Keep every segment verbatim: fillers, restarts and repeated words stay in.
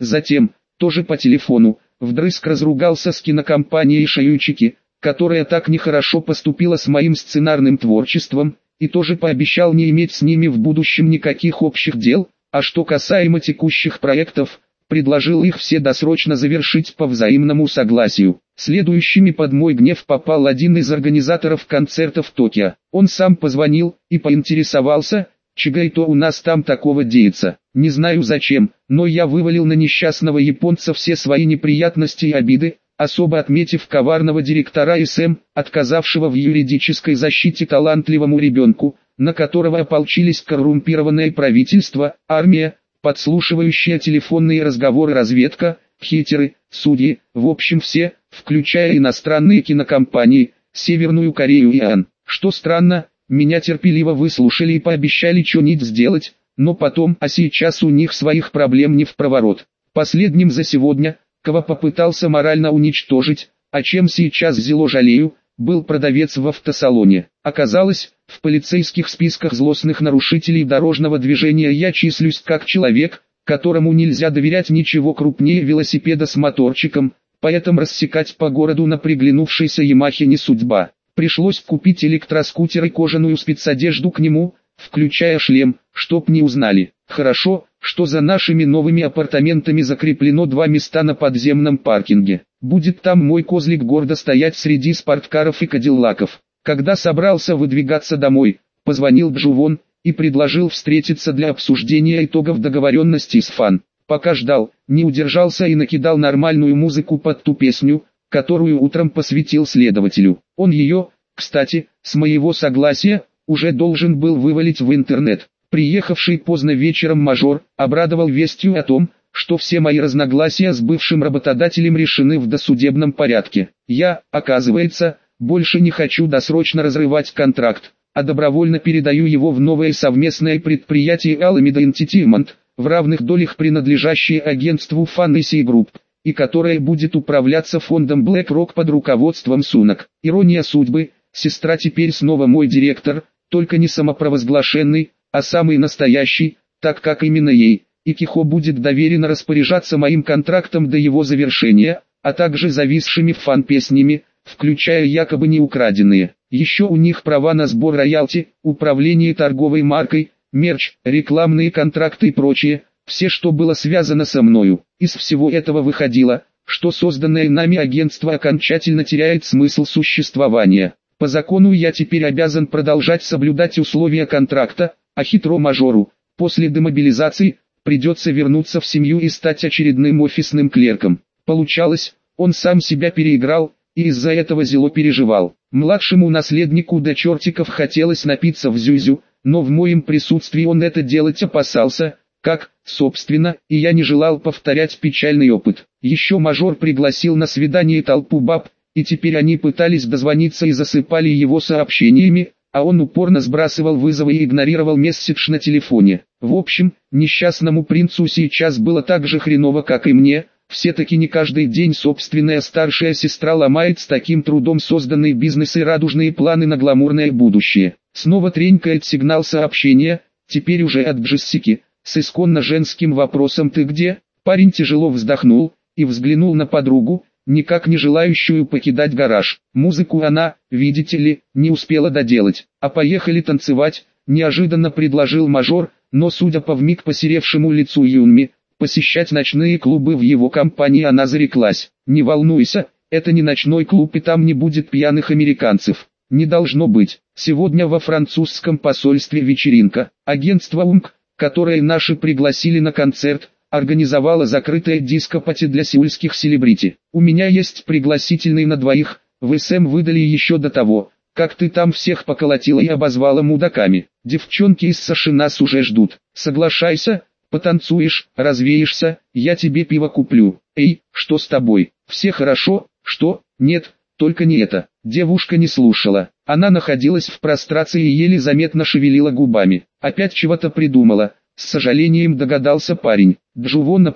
Затем, тоже по телефону, вдрызг разругался с кинокомпанией «Шаючики», которая так нехорошо поступила с моим сценарным творчеством, и тоже пообещал не иметь с ними в будущем никаких общих дел, а что касаемо текущих проектов, предложил их все досрочно завершить по взаимному согласию. Следующими под мой гнев попал один из организаторов концерта в Токио. Он сам позвонил и поинтересовался, чего это у нас там такого деется. Не знаю зачем, но я вывалил на несчастного японца все свои неприятности и обиды, особо отметив коварного директора эс эм, отказавшего в юридической защите талантливому ребенку, на которого ополчились коррумпированное правительство, армия, подслушивающая телефонные разговоры разведка, хитеры, судьи, в общем все, включая иностранные кинокомпании, Северную Корею и АН. Что странно, меня терпеливо выслушали и пообещали что-нибудь сделать, но потом, а сейчас у них своих проблем не впроворот. Последним за сегодня, кого попытался морально уничтожить, а чем сейчас зело жалею, был продавец в автосалоне. Оказалось, в полицейских списках злостных нарушителей дорожного движения я числюсь как человек, которому нельзя доверять ничего крупнее велосипеда с моторчиком, поэтому рассекать по городу на приглянувшейся Ямахе не судьба. Пришлось купить электроскутер и кожаную спецодежду к нему, включая шлем, чтоб не узнали. Хорошо, что за нашими новыми апартаментами закреплено два места на подземном паркинге. Будет там мой козлик гордо стоять среди спорткаров и кадиллаков. Когда собрался выдвигаться домой, позвонил Джувон и предложил встретиться для обсуждения итогов договоренности с Фан. Пока ждал, не удержался и накидал нормальную музыку под ту песню, которую утром посвятил следователю. Он ее, кстати, с моего согласия, уже должен был вывалить в интернет. Приехавший поздно вечером мажор обрадовал вестью о том, что все мои разногласия с бывшим работодателем решены в досудебном порядке. Я, оказывается, больше не хочу досрочно разрывать контракт, а добровольно передаю его в новое совместное предприятие Alameda Entertainment, в равных долях принадлежащее агентству Fantasy Group, и которое будет управляться фондом BlackRock под руководством Сунак. Ирония судьбы, сестра теперь снова мой директор, только не самопровозглашенный, а самый настоящий, так как именно ей, и Кихо будет доверено распоряжаться моим контрактом до его завершения, а также зависшими в фан-песнями, включая якобы не украденные. Еще у них права на сбор роялти, управление торговой маркой, мерч, рекламные контракты и прочее, все что было связано со мною. Из всего этого выходило, что созданное нами агентство окончательно теряет смысл существования. По закону я теперь обязан продолжать соблюдать условия контракта, а хитро мажору, после демобилизации, придется вернуться в семью и стать очередным офисным клерком. Получалось, он сам себя переиграл, и из-за этого зело переживал. Младшему наследнику до чертиков хотелось напиться в зюзю, но в моем присутствии он это делать опасался, как, собственно, и я не желал повторять печальный опыт. Еще мажор пригласил на свидание толпу баб, и теперь они пытались дозвониться и засыпали его сообщениями, а он упорно сбрасывал вызовы и игнорировал месседж на телефоне. В общем, несчастному принцу сейчас было так же хреново, как и мне. Все-таки не каждый день собственная старшая сестра ломает с таким трудом созданный бизнес и радужные планы на гламурное будущее. Снова тренькает сигнал сообщения, теперь уже от Джессики, с исконно женским вопросом «Ты где?». Парень тяжело вздохнул и взглянул на подругу, никак не желающую покидать гараж. Музыку она, видите ли, не успела доделать. «А поехали танцевать», неожиданно предложил мажор, но судя по вмиг посеревшему лицу Юнми, посещать ночные клубы в его компании она зареклась. «Не волнуйся, это не ночной клуб и там не будет пьяных американцев. Не должно быть. Сегодня во французском посольстве вечеринка. Агентство УМК, которое наши пригласили на концерт, организовало закрытое диско-пати для сеульских селебрити. У меня есть пригласительный на двоих, в эс эм выдали еще до того, как ты там всех поколотила и обозвала мудаками. Девчонки из Саши нас уже ждут. Соглашайся, потанцуешь, развеешься, я тебе пиво куплю. Эй, что с тобой? Все хорошо? Что? Нет, только не это». Девушка не слушала. Она находилась в прострации и еле заметно шевелила губами. Опять чего-то придумала. С сожалением догадался парень. Джувонаппа,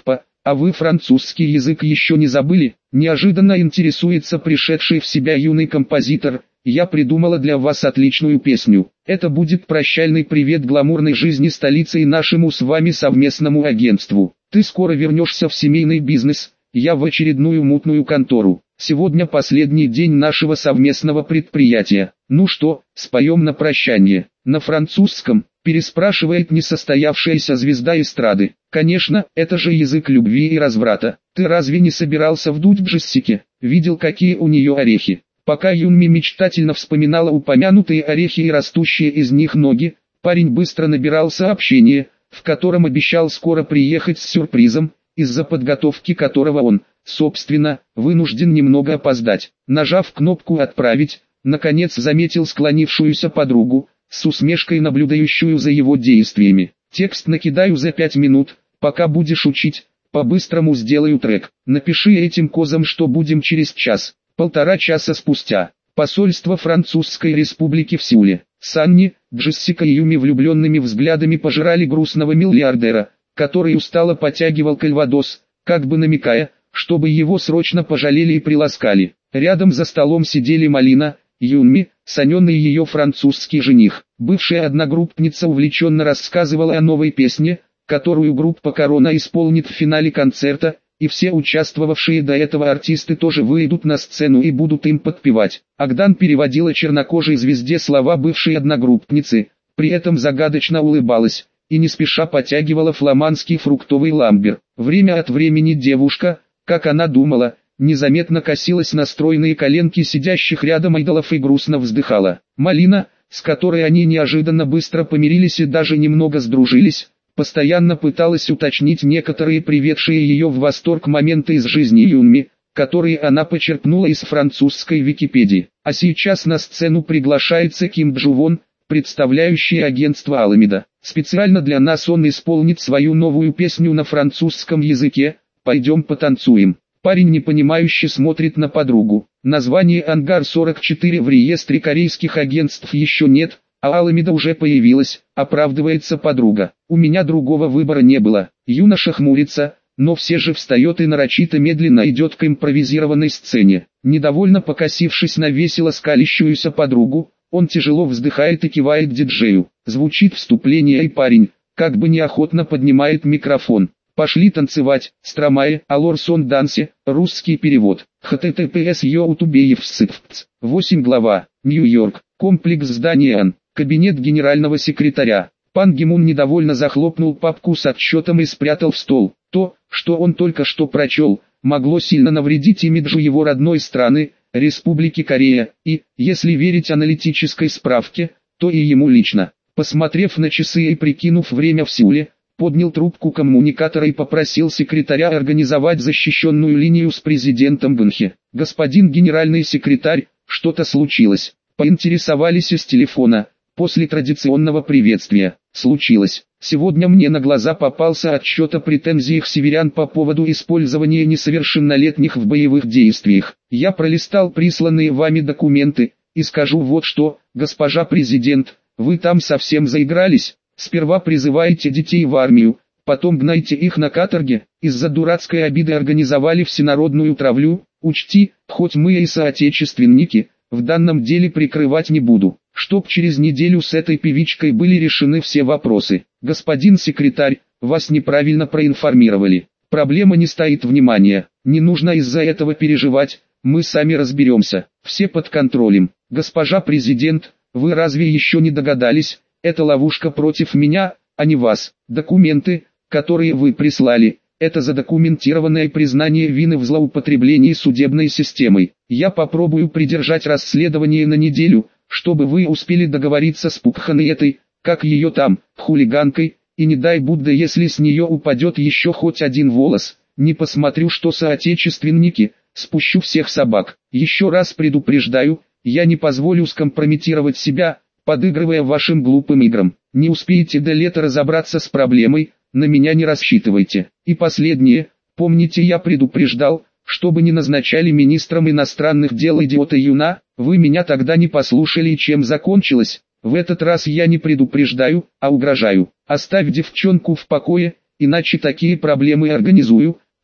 А вы французский язык еще не забыли? Неожиданно интересуется пришедший в себя юный композитор. Я придумала для вас отличную песню. Это будет прощальный привет гламурной жизни столицы и нашему с вами совместному агентству. Ты скоро вернешься в семейный бизнес, я в очередную мутную контору. Сегодня последний день нашего совместного предприятия. Ну что, споем на прощание? На французском, переспрашивает несостоявшаяся звезда эстрады. Конечно, это же язык любви и разврата. Ты разве не собирался вдуть Джессике? Видел, какие у нее орехи? Пока Юнми мечтательно вспоминала упомянутые орехи и растущие из них ноги, парень быстро набирал сообщение, в котором обещал скоро приехать с сюрпризом, из-за подготовки которого он, собственно, вынужден немного опоздать. Нажав кнопку «Отправить», наконец заметил склонившуюся подругу, с усмешкой наблюдающую за его действиями. «Текст накидаю за пять минут, пока будешь учить, по-быстрому сделаю трек. Напиши этим козам, что будем через час». Полтора часа спустя. Посольство Французской Республики в Сеуле. Санни, Джессика и Юми влюбленными взглядами пожирали грустного миллиардера, который устало потягивал кальвадос, как бы намекая, чтобы его срочно пожалели и приласкали. Рядом за столом сидели Малина, Юнми, Санён и ее французский жених. Бывшая одногруппница увлеченно рассказывала о новой песне, которую группа «Корона» исполнит в финале концерта, и все участвовавшие до этого артисты тоже выйдут на сцену и будут им подпевать. Агдан переводила чернокожей звезде слова бывшей одногруппницы, при этом загадочно улыбалась, и не спеша потягивала фламандский фруктовый ламбер. Время от времени девушка, как она думала, незаметно косилась на стройные коленки сидящих рядом айдолов и грустно вздыхала. Малина, с которой они неожиданно быстро помирились и даже немного сдружились, постоянно пыталась уточнить некоторые приведшие ее в восторг моменты из жизни Юнми, которые она почерпнула из французской Википедии. А сейчас на сцену приглашается Ким Джувон, представляющий агентство Аламеда. Специально для нас он исполнит свою новую песню на французском языке «Пойдем потанцуем». Парень непонимающе смотрит на подругу. Название «Ангар сорок четыре» в реестре корейских агентств еще нет, а Аламеда уже появилась, оправдывается подруга. У меня другого выбора не было. Юноша хмурится, но все же встает и нарочито медленно идет к импровизированной сцене. Недовольно покосившись на весело скалящуюся подругу, он тяжело вздыхает и кивает диджею. Звучит вступление, и парень, как бы неохотно поднимает микрофон. Пошли танцевать, Стромае, Алорсон Дансе, русский перевод. https youtube.fscpц. восемь глава, Нью-Йорк, комплекс здания Ан. Кабинет генерального секретаря. Пан Ги Мун недовольно захлопнул папку с отчетом и спрятал в стол. То, что он только что прочел, могло сильно навредить имиджу его родной страны, Республики Корея, и, если верить аналитической справке, то и ему лично. Посмотрев на часы и прикинув время в Сеуле, поднял трубку коммуникатора и попросил секретаря организовать защищенную линию с президентом Бынхе. «Господин генеральный секретарь, что-то случилось?» Поинтересовались из телефона. После традиционного приветствия. Случилось. Сегодня мне на глаза попался отчет о претензиях северян по поводу использования несовершеннолетних в боевых действиях. Я пролистал присланные вами документы, и скажу вот что, госпожа президент, вы там совсем заигрались. Сперва призываете детей в армию, потом гнайте их на каторге, из-за дурацкой обиды организовали всенародную травлю. Учти, хоть мы и соотечественники, в данном деле прикрывать не буду, чтоб через неделю с этой певичкой были решены все вопросы. Господин секретарь, вас неправильно проинформировали. Проблема не стоит внимания, не нужно из-за этого переживать, мы сами разберемся, все под контролем. Госпожа президент, вы разве еще не догадались, это ловушка против меня, а не вас. Документы, которые вы прислали, это задокументированное признание вины в злоупотреблении судебной системой. Я попробую придержать расследование на неделю, чтобы вы успели договориться с Пукхан и этой, как ее там, хулиганкой, и не дай Будда, если с нее упадет еще хоть один волос, не посмотрю, что соотечественники, спущу всех собак. Еще раз предупреждаю, я не позволю скомпрометировать себя, подыгрывая вашим глупым играм. Не успеете до лета разобраться с проблемой, на меня не рассчитывайте. И последнее, помните, я предупреждал, чтобы не назначали министром иностранных дел идиота Юна, вы меня тогда не послушали, и чем закончилось? В этот раз я не предупреждаю, а угрожаю. Оставь девчонку в покое, иначе такие проблемы организую,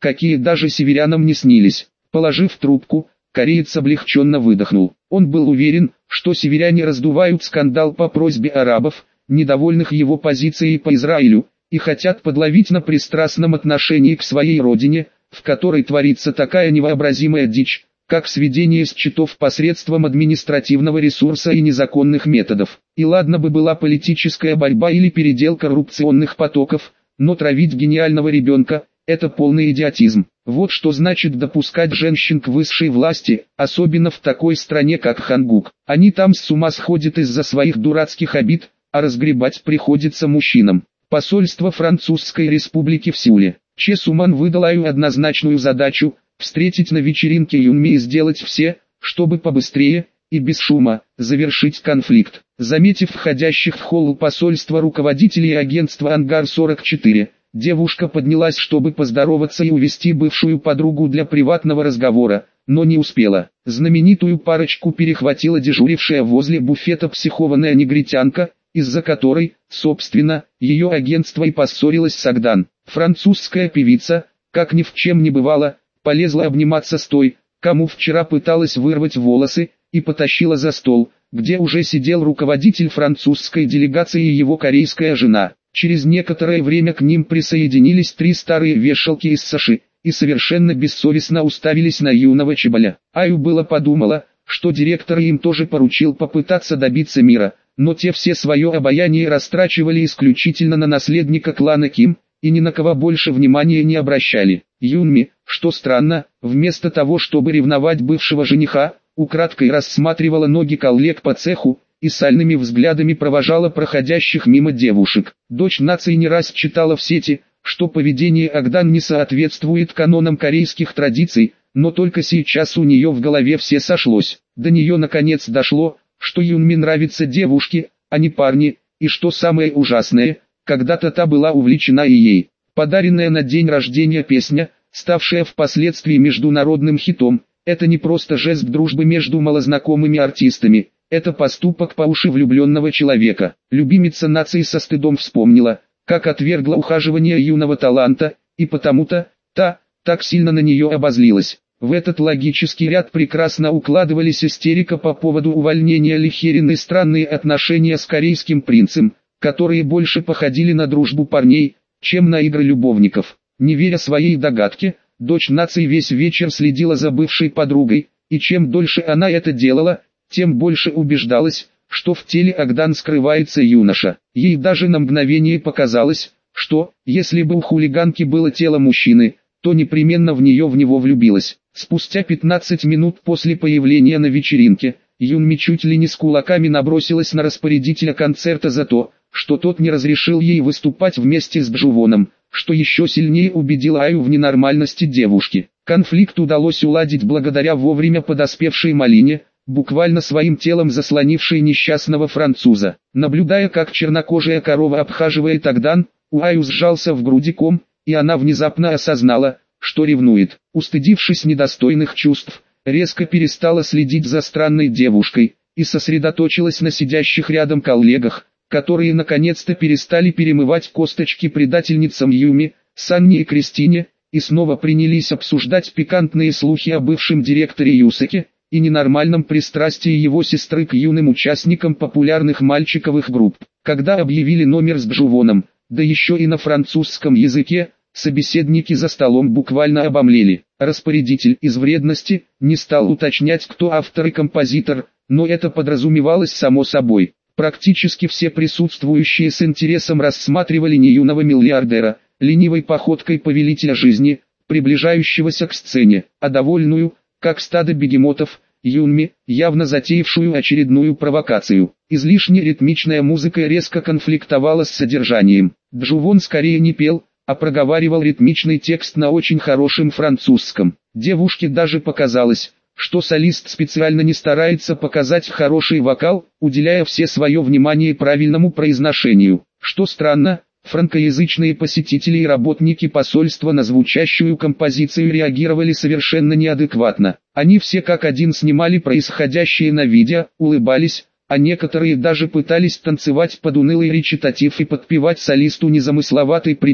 какие даже северянам не снились. Положив трубку, кореец облегченно выдохнул. Он был уверен, что северяне раздувают скандал по просьбе арабов, недовольных его позицией по Израилю, и хотят подловить на пристрастном отношении к своей родине, в которой творится такая невообразимая дичь, как сведение счетов посредством административного ресурса и незаконных методов. И ладно бы была политическая борьба или передел коррупционных потоков, но травить гениального ребенка – это полный идиотизм. Вот что значит допускать женщин к высшей власти, особенно в такой стране как Хангук. Они там с ума сходят из-за своих дурацких обид, а разгребать приходится мужчинам. Посольство Французской Республики в Сеуле. Че Суман выдал Аю однозначную задачу – встретить на вечеринке Юнми и сделать все, чтобы побыстрее и без шума завершить конфликт. Заметив входящих в холл посольства руководителей агентства Ангар сорок четыре, девушка поднялась, чтобы поздороваться и увести бывшую подругу для приватного разговора, но не успела. Знаменитую парочку перехватила дежурившая возле буфета психованная негритянка, из-за которой, собственно, ее агентство и поссорилось с Агдан. Французская певица, как ни в чем не бывало, полезла обниматься с той, кому вчера пыталась вырвать волосы, и потащила за стол, где уже сидел руководитель французской делегации и его корейская жена. Через некоторое время к ним присоединились три старые вешалки из США, и совершенно бессовестно уставились на юного Чеболя. Аю было подумала, что директор им тоже поручил попытаться добиться мира, но те все свое обаяние растрачивали исключительно на наследника клана Ким, и ни на кого больше внимания не обращали. Юнми, что странно, вместо того чтобы ревновать бывшего жениха, украдкой рассматривала ноги коллег по цеху, и сальными взглядами провожала проходящих мимо девушек. Дочь нации не раз читала в сети, что поведение Агдан не соответствует канонам корейских традиций, но только сейчас у нее в голове все сошлось. До нее наконец дошло, что Юнми нравятся девушки, а не парни, и что самое ужасное, когда-то та была увлечена и ей. Подаренная на день рождения песня, ставшая впоследствии международным хитом, это не просто жест дружбы между малознакомыми артистами, это поступок по уши влюбленного человека. Любимица нации со стыдом вспомнила, как отвергла ухаживание юного таланта, и потому-то, та, так сильно на нее обозлилась. В этот логический ряд прекрасно укладывались истерика по поводу увольнения Лихерин и странные отношения с корейским принцем, которые больше походили на дружбу парней, чем на игры любовников. Не веря своей догадке, дочь нации весь вечер следила за бывшей подругой, и чем дольше она это делала, тем больше убеждалась, что в теле Агдан скрывается юноша. Ей даже на мгновение показалось, что, если бы у хулиганки было тело мужчины, то непременно в нее в него влюбилась. Спустя пятнадцать минут после появления на вечеринке, Юнми чуть ли не с кулаками набросилась на распорядителя концерта за то, что тот не разрешил ей выступать вместе с Джувоном, что еще сильнее убедило Аю в ненормальности девушки. Конфликт удалось уладить благодаря вовремя подоспевшей Малине, буквально своим телом заслонившей несчастного француза. Наблюдая, как чернокожая корова обхаживает Агдан, у Аю сжался в груди ком, и она внезапно осознала, что ревнует. Устыдившись недостойных чувств, резко перестала следить за странной девушкой, и сосредоточилась на сидящих рядом коллегах, которые наконец-то перестали перемывать косточки предательницам Юми, Санни и Кристине, и снова принялись обсуждать пикантные слухи о бывшем директоре Юсаке, и ненормальном пристрастии его сестры к юным участникам популярных мальчиковых групп. Когда объявили номер с Джувоном, да еще и на французском языке, собеседники за столом буквально обомлели. Распорядитель из вредности не стал уточнять, кто автор и композитор, но это подразумевалось само собой. Практически все присутствующие с интересом рассматривали не юного миллиардера, ленивой походкой повелителя жизни, приближающегося к сцене, а довольную, как стадо бегемотов, Юнми, явно затеявшую очередную провокацию. Излишне ритмичная музыка резко конфликтовала с содержанием. Джувон скорее не пел, а проговаривал ритмичный текст на очень хорошем французском. Девушке даже показалось, что солист специально не старается показать хороший вокал, уделяя все свое внимание правильному произношению. Что странно, франкоязычные посетители и работники посольства на звучащую композицию реагировали совершенно неадекватно. Они все как один снимали происходящее на видео, улыбались, а некоторые даже пытались танцевать под унылый речитатив и подпевать солисту незамысловатый припев.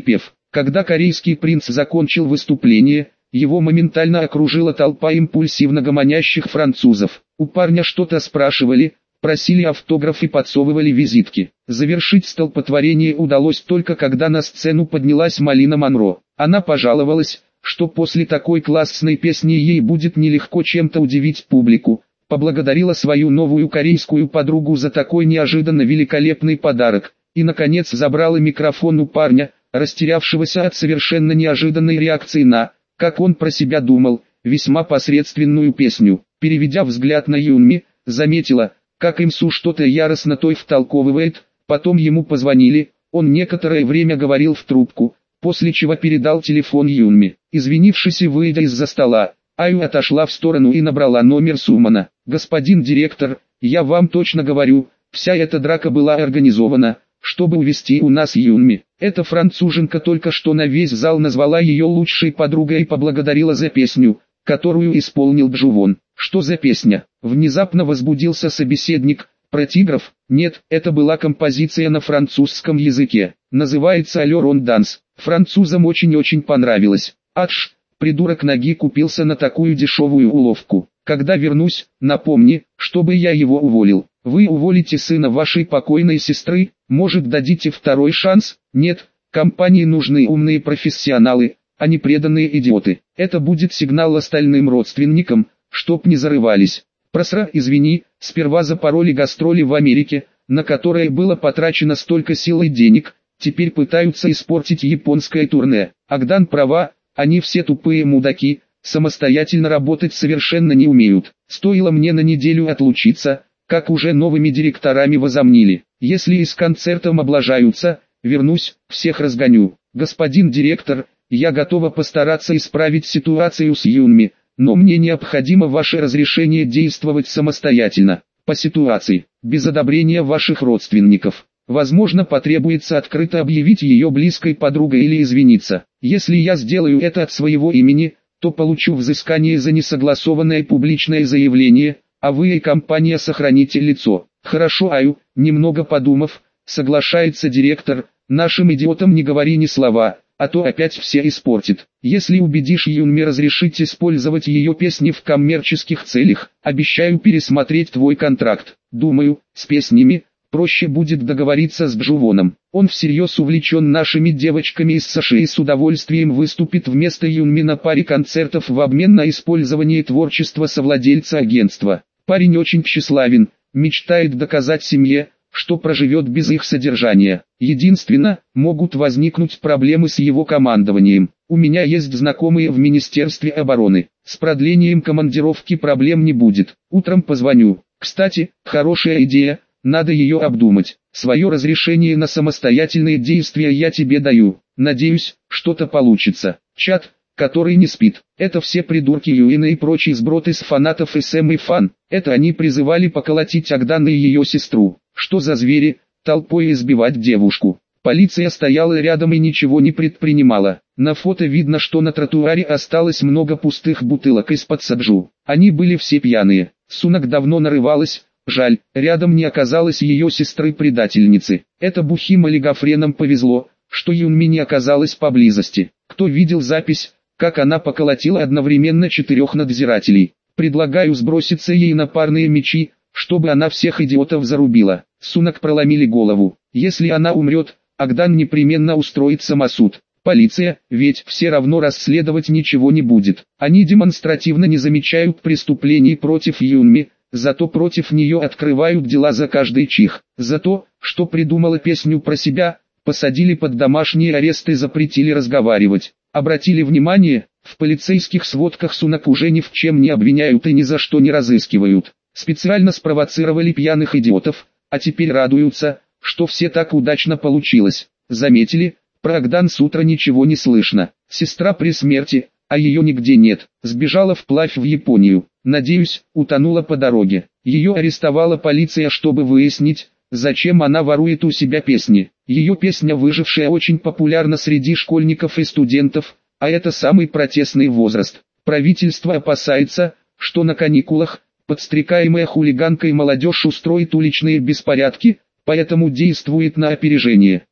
Когда корейский принц закончил выступление, его моментально окружила толпа импульсивно гомонящих французов. У парня что-то спрашивали, просили автограф и подсовывали визитки. Завершить столпотворение удалось только когда на сцену поднялась Малина Монро. Она пожаловалась, что после такой классной песни ей будет нелегко чем-то удивить публику. Поблагодарила свою новую корейскую подругу за такой неожиданно великолепный подарок. И наконец забрала микрофон у парня, растерявшегося от совершенно неожиданной реакции на, как он про себя думал, весьма посредственную песню. Переведя взгляд на Юнми, заметила, как Имсу что-то яростно той втолковывает, потом ему позвонили, он некоторое время говорил в трубку, после чего передал телефон Юнми. Извинившись и выйдя из-за стола, Аю отошла в сторону и набрала номер Сумана. «Господин директор, я вам точно говорю, вся эта драка была организована, чтобы увести у нас Юнми. Эта француженка только что на весь зал назвала ее лучшей подругой и поблагодарила за песню, которую исполнил Джувон». «Что за песня?» Внезапно возбудился собеседник. «Про тигров?» «Нет, это была композиция на французском языке. Называется «Алле Рон Данс». Французам очень-очень понравилось. Адж, придурок ноги купился на такую дешевую уловку. Когда вернусь, напомни, чтобы я его уволил. Вы уволите сына вашей покойной сестры? Может, дадите второй шанс? Нет, компании нужны умные профессионалы, а не преданные идиоты. Это будет сигнал остальным родственникам, чтоб не зарывались. Просра, извини, сперва запороли гастроли в Америке, на которые было потрачено столько сил и денег, теперь пытаются испортить японское турне. Агдан права, они все тупые мудаки, самостоятельно работать совершенно не умеют. Стоило мне на неделю отлучиться, как уже новыми директорами возомнили. Если и с концертом облажаются, вернусь, всех разгоню. Господин директор, я готова постараться исправить ситуацию с Юнми, но мне необходимо ваше разрешение действовать самостоятельно, по ситуации, без одобрения ваших родственников. Возможно, потребуется открыто объявить ее близкой подругой или извиниться. Если я сделаю это от своего имени, то получу взыскание за несогласованное публичное заявление, а вы и компания сохраните лицо. Хорошо, Аю, немного подумав, соглашается директор, нашим идиотам не говори ни слова, а то опять все испортит. Если убедишь Юнми разрешить использовать ее песни в коммерческих целях, обещаю пересмотреть твой контракт. Думаю, с песнями проще будет договориться с Джувоном. Он всерьез увлечен нашими девочками из США и с удовольствием выступит вместо Юнми на паре концертов в обмен на использование творчества совладельца агентства. Парень очень тщеславен, мечтает доказать семье, что проживет без их содержания. Единственно, могут возникнуть проблемы с его командованием. У меня есть знакомые в Министерстве обороны. С продлением командировки проблем не будет. Утром позвоню. Кстати, хорошая идея. Надо ее обдумать. Свое разрешение на самостоятельные действия я тебе даю. Надеюсь, что-то получится. Чат, который не спит. Это все придурки Юина и прочий сброд из фанатов эс эм и фан. Это они призывали поколотить Агдана и ее сестру. Что за звери, толпой избивать девушку. Полиция стояла рядом и ничего не предпринимала. На фото видно, что на тротуаре осталось много пустых бутылок из-под соджу. Они были все пьяные. Сунак давно нарывалась. Жаль, рядом не оказалось ее сестры-предательницы. Это бухим олигофренам повезло, что Юнми не оказалась поблизости. Кто видел запись, как она поколотила одновременно четырех надзирателей? Предлагаю сброситься ей на парные мечи, чтобы она всех идиотов зарубила. Сунак проломили голову. Если она умрет, Агдан непременно устроит самосуд. Полиция, ведь все равно расследовать ничего не будет. Они демонстративно не замечают преступлений против Юнми, зато против нее открывают дела за каждый чих. За то, что придумала песню про себя, посадили под домашний арест и запретили разговаривать. Обратили внимание, в полицейских сводках Сунак уже ни в чем не обвиняют и ни за что не разыскивают. Специально спровоцировали пьяных идиотов, а теперь радуются, что все так удачно получилось. Заметили, про Агдан с утра ничего не слышно. Сестра при смерти, а ее нигде нет. Сбежала вплавь в Японию. Надеюсь, утонула по дороге. Ее арестовала полиция, чтобы выяснить, зачем она ворует у себя песни. Ее песня «Выжившая» очень популярна среди школьников и студентов, а это самый протестный возраст. Правительство опасается, что на каникулах подстрекаемая хулиганкой молодежь устроит уличные беспорядки, поэтому действует на опережение.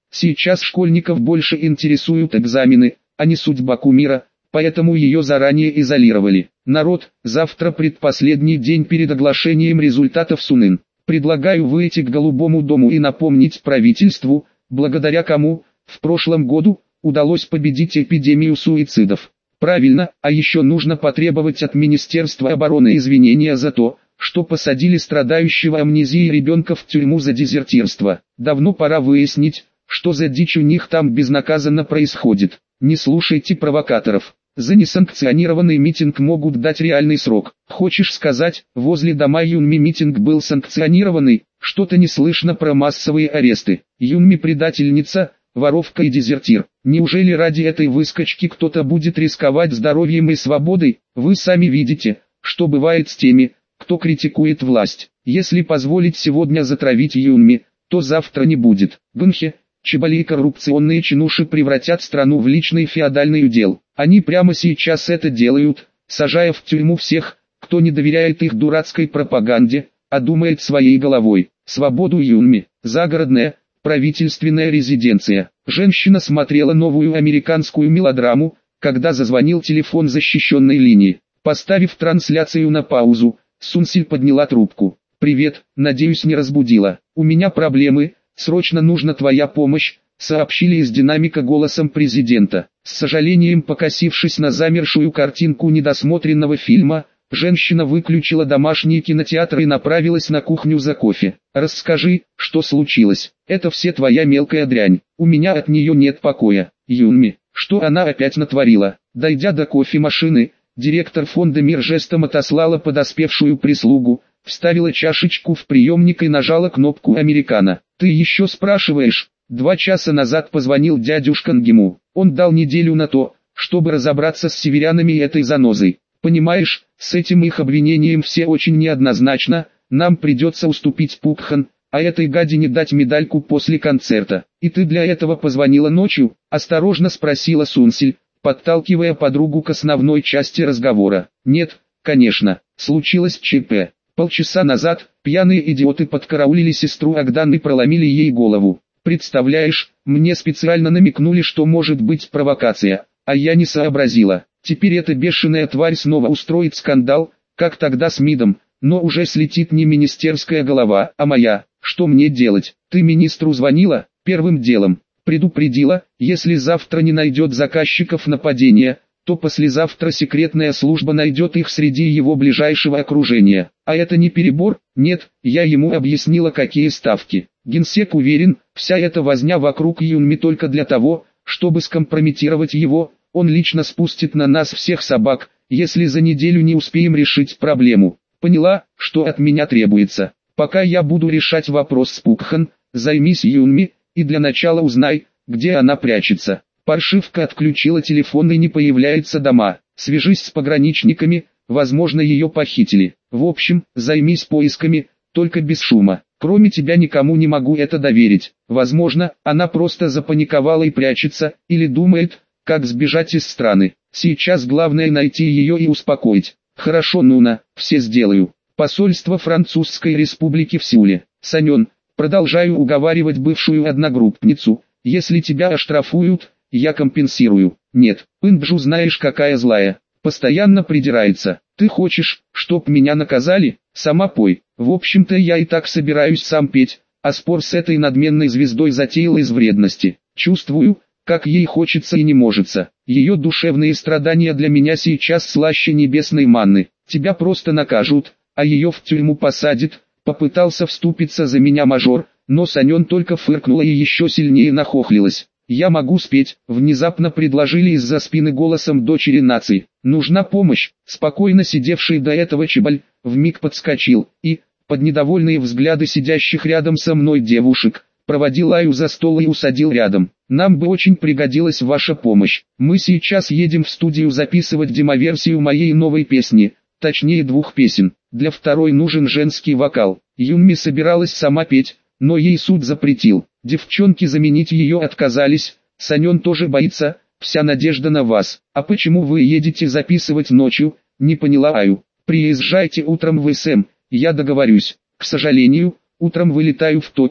Сейчас школьников больше интересуют экзамены, а не судьба кумира, поэтому ее заранее изолировали. Народ, завтра предпоследний день перед оглашением результатов СУНЫН. Предлагаю выйти к Голубому дому и напомнить правительству, благодаря кому, в прошлом году, удалось победить эпидемию суицидов. Правильно, а еще нужно потребовать от Министерства обороны извинения за то, что посадили страдающего амнезией ребенка в тюрьму за дезертирство. Давно пора выяснить, что за дичь у них там безнаказанно происходит. Не слушайте провокаторов. За несанкционированный митинг могут дать реальный срок. Хочешь сказать, возле дома Юнми митинг был санкционированный? Что-то не слышно про массовые аресты. Юнми предательница, воровка и дезертир. Неужели ради этой выскочки кто-то будет рисковать здоровьем и свободой? Вы сами видите, что бывает с теми, кто критикует власть. Если позволить сегодня затравить Юнми, то завтра не будет. Бынхе, Чебали и коррупционные чинуши превратят страну в личный феодальный удел. Они прямо сейчас это делают, сажая в тюрьму всех, кто не доверяет их дурацкой пропаганде, а думает своей головой. Свободу Юнми. Загородная, правительственная резиденция. Женщина смотрела новую американскую мелодраму, когда зазвонил телефон защищенной линии. Поставив трансляцию на паузу, Сунсиль подняла трубку. «Привет, надеюсь, не разбудила. У меня проблемы, срочно нужна твоя помощь», сообщили из динамика голосом президента. С сожалением покосившись на замершую картинку недосмотренного фильма, женщина выключила домашний кинотеатр и направилась на кухню за кофе. «Расскажи, что случилось. Это все твоя мелкая дрянь. У меня от нее нет покоя. Юнми, что она опять натворила?» Дойдя до кофемашины, директор фонда «Мир» жестом отослала подоспевшую прислугу, вставила чашечку в приемник и нажала кнопку «Американо». «Ты еще спрашиваешь?» Два часа назад позвонил дядюшка Нгему. Он дал неделю на то, чтобы разобраться с северянами и этой занозой. Понимаешь, с этим их обвинением все очень неоднозначно, нам придется уступить Пукхан, а этой гадине дать медальку после концерта. И ты для этого позвонила ночью? Осторожно спросила Сунсиль, подталкивая подругу к основной части разговора. Нет, конечно, случилось ЧП. Полчаса назад, пьяные идиоты подкараулили сестру Агдан и проломили ей голову. Представляешь, мне специально намекнули, что может быть провокация, а я не сообразила. Теперь эта бешеная тварь снова устроит скандал, как тогда с МИДом, но уже слетит не министерская голова, а моя. Что мне делать? Ты министру звонила? Первым делом. Предупредила, если завтра не найдет заказчиков нападения, то послезавтра секретная служба найдет их среди его ближайшего окружения. А это не перебор? Нет, я ему объяснила, какие ставки. Генсек уверен, вся эта возня вокруг Юнми только для того, чтобы скомпрометировать его. Он лично спустит на нас всех собак, если за неделю не успеем решить проблему. Поняла, что от меня требуется. Пока я буду решать вопрос с Пукхан, займись Юнми, и для начала узнай, где она прячется. Паршивка отключила телефон и не появляется дома. Свяжись с пограничниками, возможно, ее похитили. В общем, займись поисками, только без шума. Кроме тебя никому не могу это доверить. Возможно, она просто запаниковала и прячется, или думает, как сбежать из страны. Сейчас главное найти ее и успокоить. Хорошо, Нуна, все сделаю. Посольство Французской Республики в Сеуле. Санен, продолжаю уговаривать бывшую одногруппницу. Если тебя оштрафуют, я компенсирую. Нет, Пынджу знаешь какая злая. Постоянно придирается. Ты хочешь, чтоб меня наказали? Сама пой. В общем-то я и так собираюсь сам петь, а спор с этой надменной звездой затеял из вредности. Чувствую, как ей хочется и не можется. Ее душевные страдания для меня сейчас слаще небесной манны. Тебя просто накажут, а ее в тюрьму посадят. Попытался вступиться за меня мажор, но Санен только фыркнула и еще сильнее нахохлилась. «Я могу спеть», — внезапно предложили из-за спины голосом дочери нации. «Нужна помощь», — спокойно сидевший до этого Чебаль, вмиг подскочил, и, под недовольные взгляды сидящих рядом со мной девушек, проводил Аю за стол и усадил рядом. «Нам бы очень пригодилась ваша помощь. Мы сейчас едем в студию записывать демоверсию моей новой песни, точнее двух песен. Для второй нужен женский вокал. Юнми собиралась сама петь, но ей суд запретил. Девчонки заменить ее отказались, Санен тоже боится, вся надежда на вас. А почему вы едете записывать ночью, не поняла Аю. Приезжайте утром в СМ, я договорюсь. К сожалению, утром вылетаю в Токио,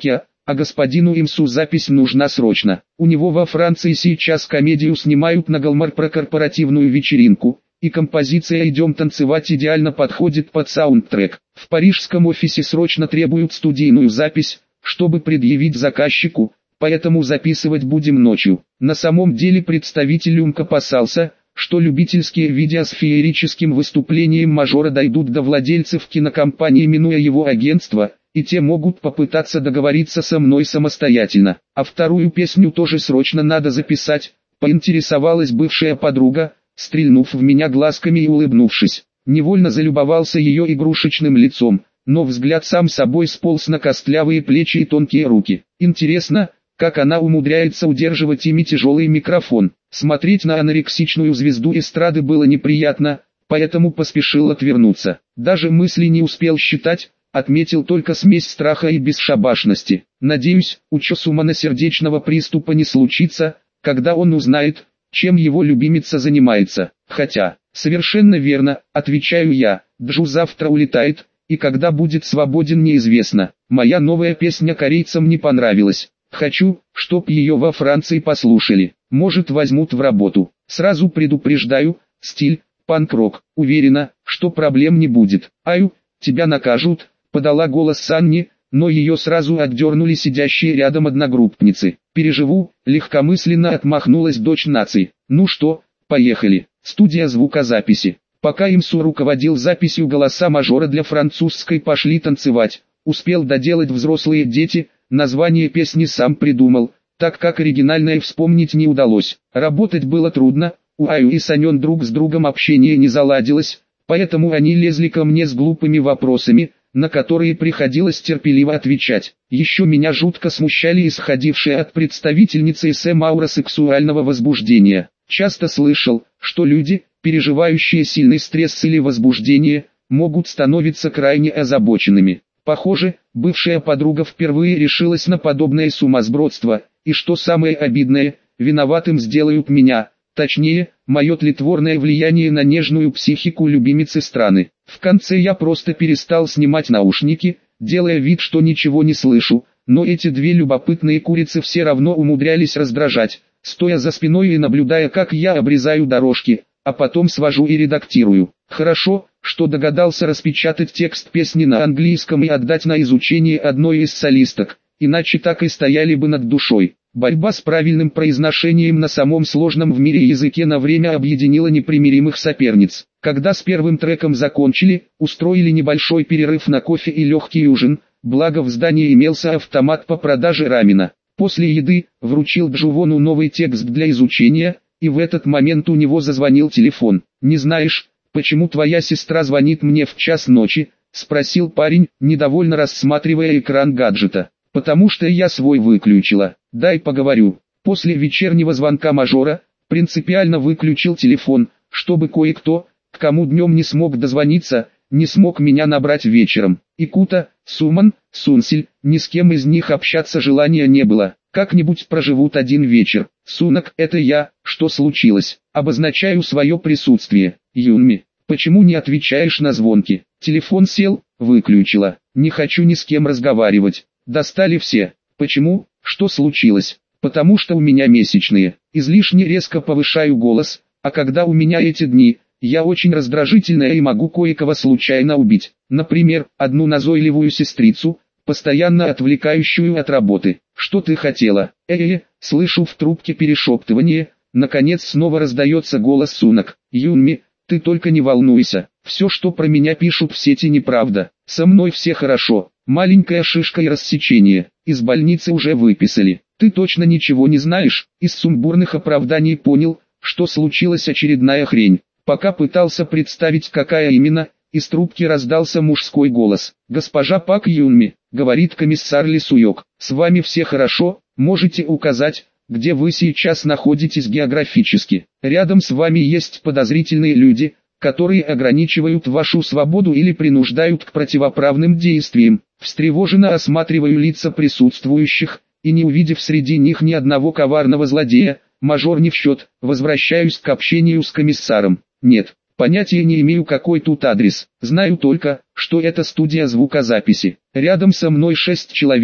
а господину Имсу запись нужна срочно. У него во Франции сейчас комедию снимают на Галмар про корпоративную вечеринку, и композиция «Идем танцевать» идеально подходит под саундтрек. В парижском офисе срочно требуют студийную запись, чтобы предъявить заказчику, поэтому записывать будем ночью. На самом деле представитель ЮМК опасался, что любительские видео с феерическим выступлением мажора дойдут до владельцев кинокомпании, минуя его агентство, и те могут попытаться договориться со мной самостоятельно. А вторую песню тоже срочно надо записать, поинтересовалась бывшая подруга, стрельнув в меня глазками и улыбнувшись. Невольно залюбовался ее игрушечным лицом, но взгляд сам собой сполз на костлявые плечи и тонкие руки. Интересно, как она умудряется удерживать ими тяжелый микрофон. Смотреть на анорексичную звезду эстрады было неприятно, поэтому поспешил отвернуться. Даже мысли не успел считать, отметил только смесь страха и бесшабашности. Надеюсь, у Чосумана сердечного приступа не случится, когда он узнает, чем его любимица занимается. Хотя, совершенно верно, отвечаю я, Джу завтра улетает, и когда будет свободен неизвестно. Моя новая песня корейцам не понравилась. Хочу, чтоб ее во Франции послушали. Может, возьмут в работу. Сразу предупреждаю, стиль, панк-рок. Уверена, что проблем не будет. Аю, тебя накажут, подала голос Санни, но ее сразу отдернули сидящие рядом одногруппницы. Переживу, легкомысленно отмахнулась дочь нации. Ну что, поехали. Студия звукозаписи. Пока Имсу руководил записью голоса мажора для французской «Пошли танцевать», успел доделать «Взрослые дети», название песни сам придумал, так как оригинальное вспомнить не удалось. Работать было трудно, у Аю и Санен друг с другом общение не заладилось, поэтому они лезли ко мне с глупыми вопросами, на которые приходилось терпеливо отвечать. Еще меня жутко смущали исходившие от представительницы СМ аура сексуального возбуждения. Часто слышал, что люди, переживающие сильный стресс или возбуждение, могут становиться крайне озабоченными. Похоже, бывшая подруга впервые решилась на подобное сумасбродство, и что самое обидное, виноватым сделают меня, точнее, мое тлетворное влияние на нежную психику любимицы страны. В конце я просто перестал снимать наушники, делая вид, что ничего не слышу, но эти две любопытные курицы все равно умудрялись раздражать, стоя за спиной и наблюдая, как я обрезаю дорожки, а потом свожу и редактирую. Хорошо, что догадался распечатать текст песни на английском и отдать на изучение одной из солисток, иначе так и стояли бы над душой. Борьба с правильным произношением на самом сложном в мире языке на время объединила непримиримых соперниц. Когда с первым треком закончили, устроили небольшой перерыв на кофе и легкий ужин, благо в здании имелся автомат по продаже рамена. После еды, вручил Джувону новый текст для изучения, и в этот момент у него зазвонил телефон. «Не знаешь, почему твоя сестра звонит мне в час ночи?» — спросил парень, недовольно рассматривая экран гаджета. «Потому что я свой выключила. Дай поговорю». После вечернего звонка мажора, принципиально выключил телефон, чтобы кое-кто, к кому днем не смог дозвониться, не смог меня набрать вечером. Икута, Суман, Сунсиль, ни с кем из них общаться желания не было. Как-нибудь проживут один вечер. Сунак, это я, что случилось? Обозначаю свое присутствие. Юнми, почему не отвечаешь на звонки? Телефон сел, выключила. Не хочу ни с кем разговаривать. Достали все. Почему? Что случилось? Потому что у меня месячные. Излишне резко повышаю голос, а когда у меня эти дни, я очень раздражительная и могу кое-кого случайно убить. Например, одну назойливую сестрицу, постоянно отвлекающую от работы. Что ты хотела? Э-э, слышу в трубке перешептывание, наконец снова раздается голос Сунак. Юнми, ты только не волнуйся, все, что про меня пишут в сети, неправда. Со мной все хорошо, маленькая шишка и рассечение, из больницы уже выписали. Ты точно ничего не знаешь? Из сумбурных оправданий понял, что случилась очередная хрень. Пока пытался представить, какая именно, из трубки раздался мужской голос. «Госпожа Пак Юнми», — говорит комиссар Ли Суёк, — «с вами все хорошо, можете указать, где вы сейчас находитесь географически. Рядом с вами есть подозрительные люди, которые ограничивают вашу свободу или принуждают к противоправным действиям». Встревоженно осматриваю лица присутствующих, и не увидев среди них ни одного коварного злодея, мажор не в счет, возвращаюсь к общению с комиссаром. Нет, понятия не имею, какой тут адрес, знаю только, что это студия звукозаписи. Рядом со мной шесть человек,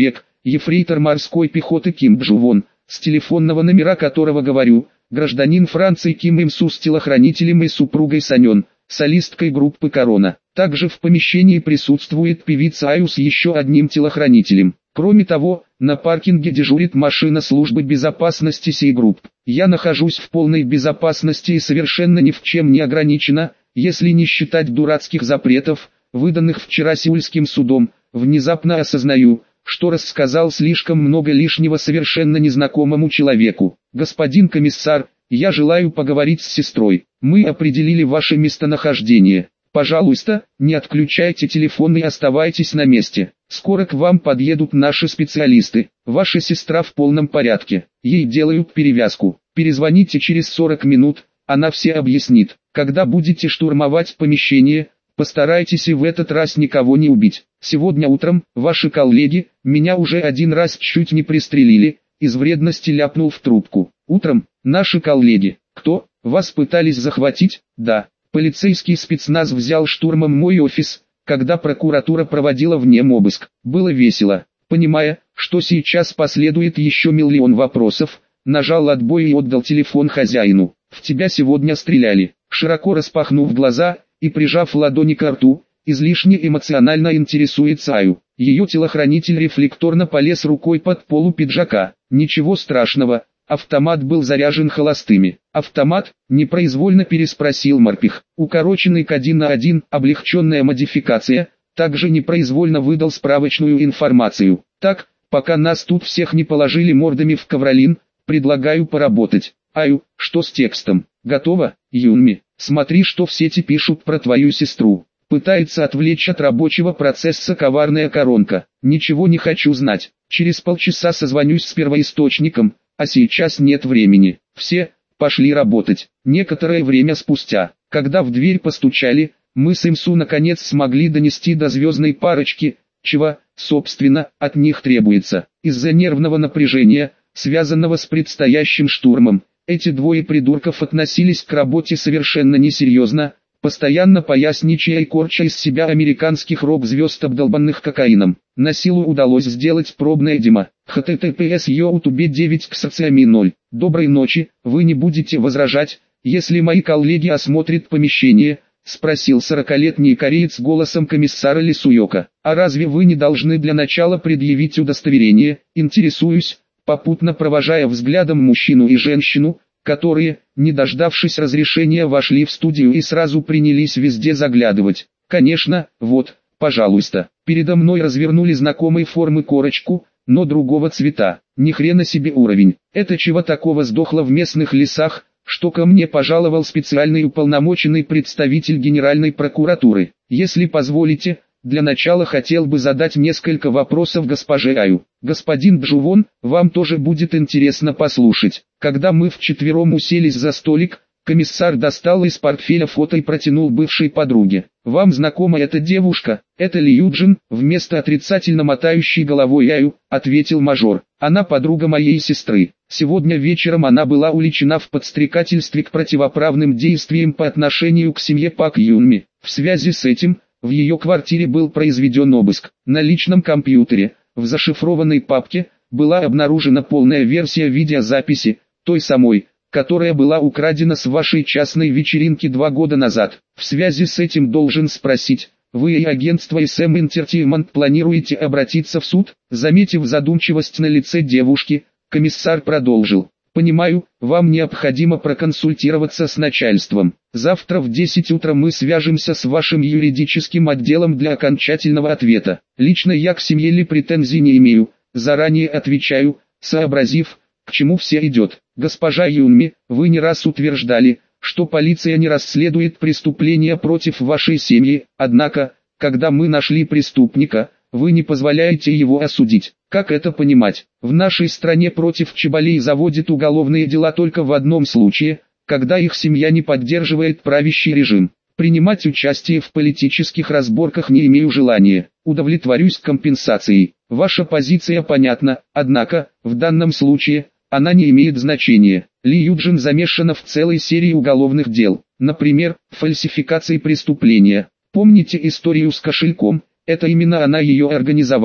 ефрейтор морской пехоты Ким Джу-вон, с телефонного номера которого говорю, гражданин Франции Ким Им-су с телохранителем и супругой Санен, солисткой группы «Корона». Также в помещении присутствует певица Аю с еще одним телохранителем. Кроме того, на паркинге дежурит машина службы безопасности сей групп. Я нахожусь в полной безопасности и совершенно ни в чем не ограничена, если не считать дурацких запретов, выданных вчера сеульским судом. Внезапно осознаю, что рассказал слишком много лишнего совершенно незнакомому человеку. Господин комиссар, я желаю поговорить с сестрой. Мы определили ваше местонахождение. Пожалуйста, не отключайте телефон и оставайтесь на месте. Скоро к вам подъедут наши специалисты. Ваша сестра в полном порядке. Ей делают перевязку. Перезвоните через сорок минут, она все объяснит. Когда будете штурмовать помещение, постарайтесь и в этот раз никого не убить. Сегодня утром, ваши коллеги, меня уже один раз чуть не пристрелили, из вредности ляпнул в трубку. Утром, наши коллеги. Кто? Вас пытались захватить? Да. Полицейский спецназ взял штурмом мой офис, когда прокуратура проводила в нем обыск. Было весело. Понимая, что сейчас последует еще миллион вопросов, нажал отбой и отдал телефон хозяину. В тебя сегодня стреляли. Широко распахнув глаза и прижав ладони к рту, излишне эмоционально интересуется Аю. Ее телохранитель рефлекторно полез рукой под полу пиджака. Ничего страшного. Автомат был заряжен холостыми. Автомат? Непроизвольно переспросил морпех. Укороченный к один на один, облегченная модификация, также непроизвольно выдал справочную информацию. Так, пока нас тут всех не положили мордами в ковролин, предлагаю поработать. Аю, что с текстом? Готово, Юнми? Смотри, что в сети пишут про твою сестру. Пытается отвлечь от рабочего процесса коварная коронка. Ничего не хочу знать. Через полчаса созвонюсь с первоисточником. А сейчас нет времени. Все, пошли работать. Некоторое время спустя, когда в дверь постучали, мы с Имсу наконец смогли донести до звездной парочки, чего, собственно, от них требуется. Из-за нервного напряжения, связанного с предстоящим штурмом, эти двое придурков относились к работе совершенно несерьезно, постоянно поясничая и корча из себя американских рок-звезд, обдолбанных кокаином. На силу удалось сделать пробное демо. эйч ти ти пи эс ютуб девять ксацами ноль. Доброй ночи, вы не будете возражать, если мои коллеги осмотрят помещение? Спросил сорокалетний кореец голосом комиссара Лисуёка. А разве вы не должны для начала предъявить удостоверение? Интересуюсь, попутно провожая взглядом мужчину и женщину, которые, не дождавшись разрешения, вошли в студию и сразу принялись везде заглядывать. Конечно, вот, пожалуйста. Передо мной развернули знакомой формы корочку, но другого цвета. Ни хрена себе уровень. Это чего такого сдохло в местных лесах, что ко мне пожаловал специальный уполномоченный представитель Генеральной прокуратуры. Если позволите, для начала хотел бы задать несколько вопросов госпоже Аю. Господин Джу-вон, вам тоже будет интересно послушать. Когда мы вчетвером уселись за столик, комиссар достал из портфеля фото и протянул бывшей подруге. Вам знакома эта девушка? Это Ли Юджин, вместо отрицательно мотающей головой Аю, ответил мажор. Она подруга моей сестры. Сегодня вечером она была уличена в подстрекательстве к противоправным действиям по отношению к семье Пак Юнми. В связи с этим, в ее квартире был произведен обыск. На личном компьютере, в зашифрованной папке, была обнаружена полная версия видеозаписи, той самой, которая была украдена с вашей частной вечеринки два года назад. В связи с этим должен спросить, вы и агентство эс эм Entertainment планируете обратиться в суд? Заметив задумчивость на лице девушки, комиссар продолжил. Понимаю, вам необходимо проконсультироваться с начальством. Завтра в десять утра мы свяжемся с вашим юридическим отделом для окончательного ответа. Лично я к семье Ли претензий не имею, заранее отвечаю, сообразив, к чему все идет. Госпожа Юнми, вы не раз утверждали, что полиция не расследует преступления против вашей семьи, однако, когда мы нашли преступника, вы не позволяете его осудить. Как это понимать? В нашей стране против чеболей заводят уголовные дела только в одном случае, когда их семья не поддерживает правящий режим. Принимать участие в политических разборках не имею желания. Удовлетворюсь компенсацией. Ваша позиция понятна, однако, в данном случае, она не имеет значения. Ли Юджин замешана в целой серии уголовных дел. Например, фальсификации преступления. Помните историю с кошельком? Это именно она ее организовала.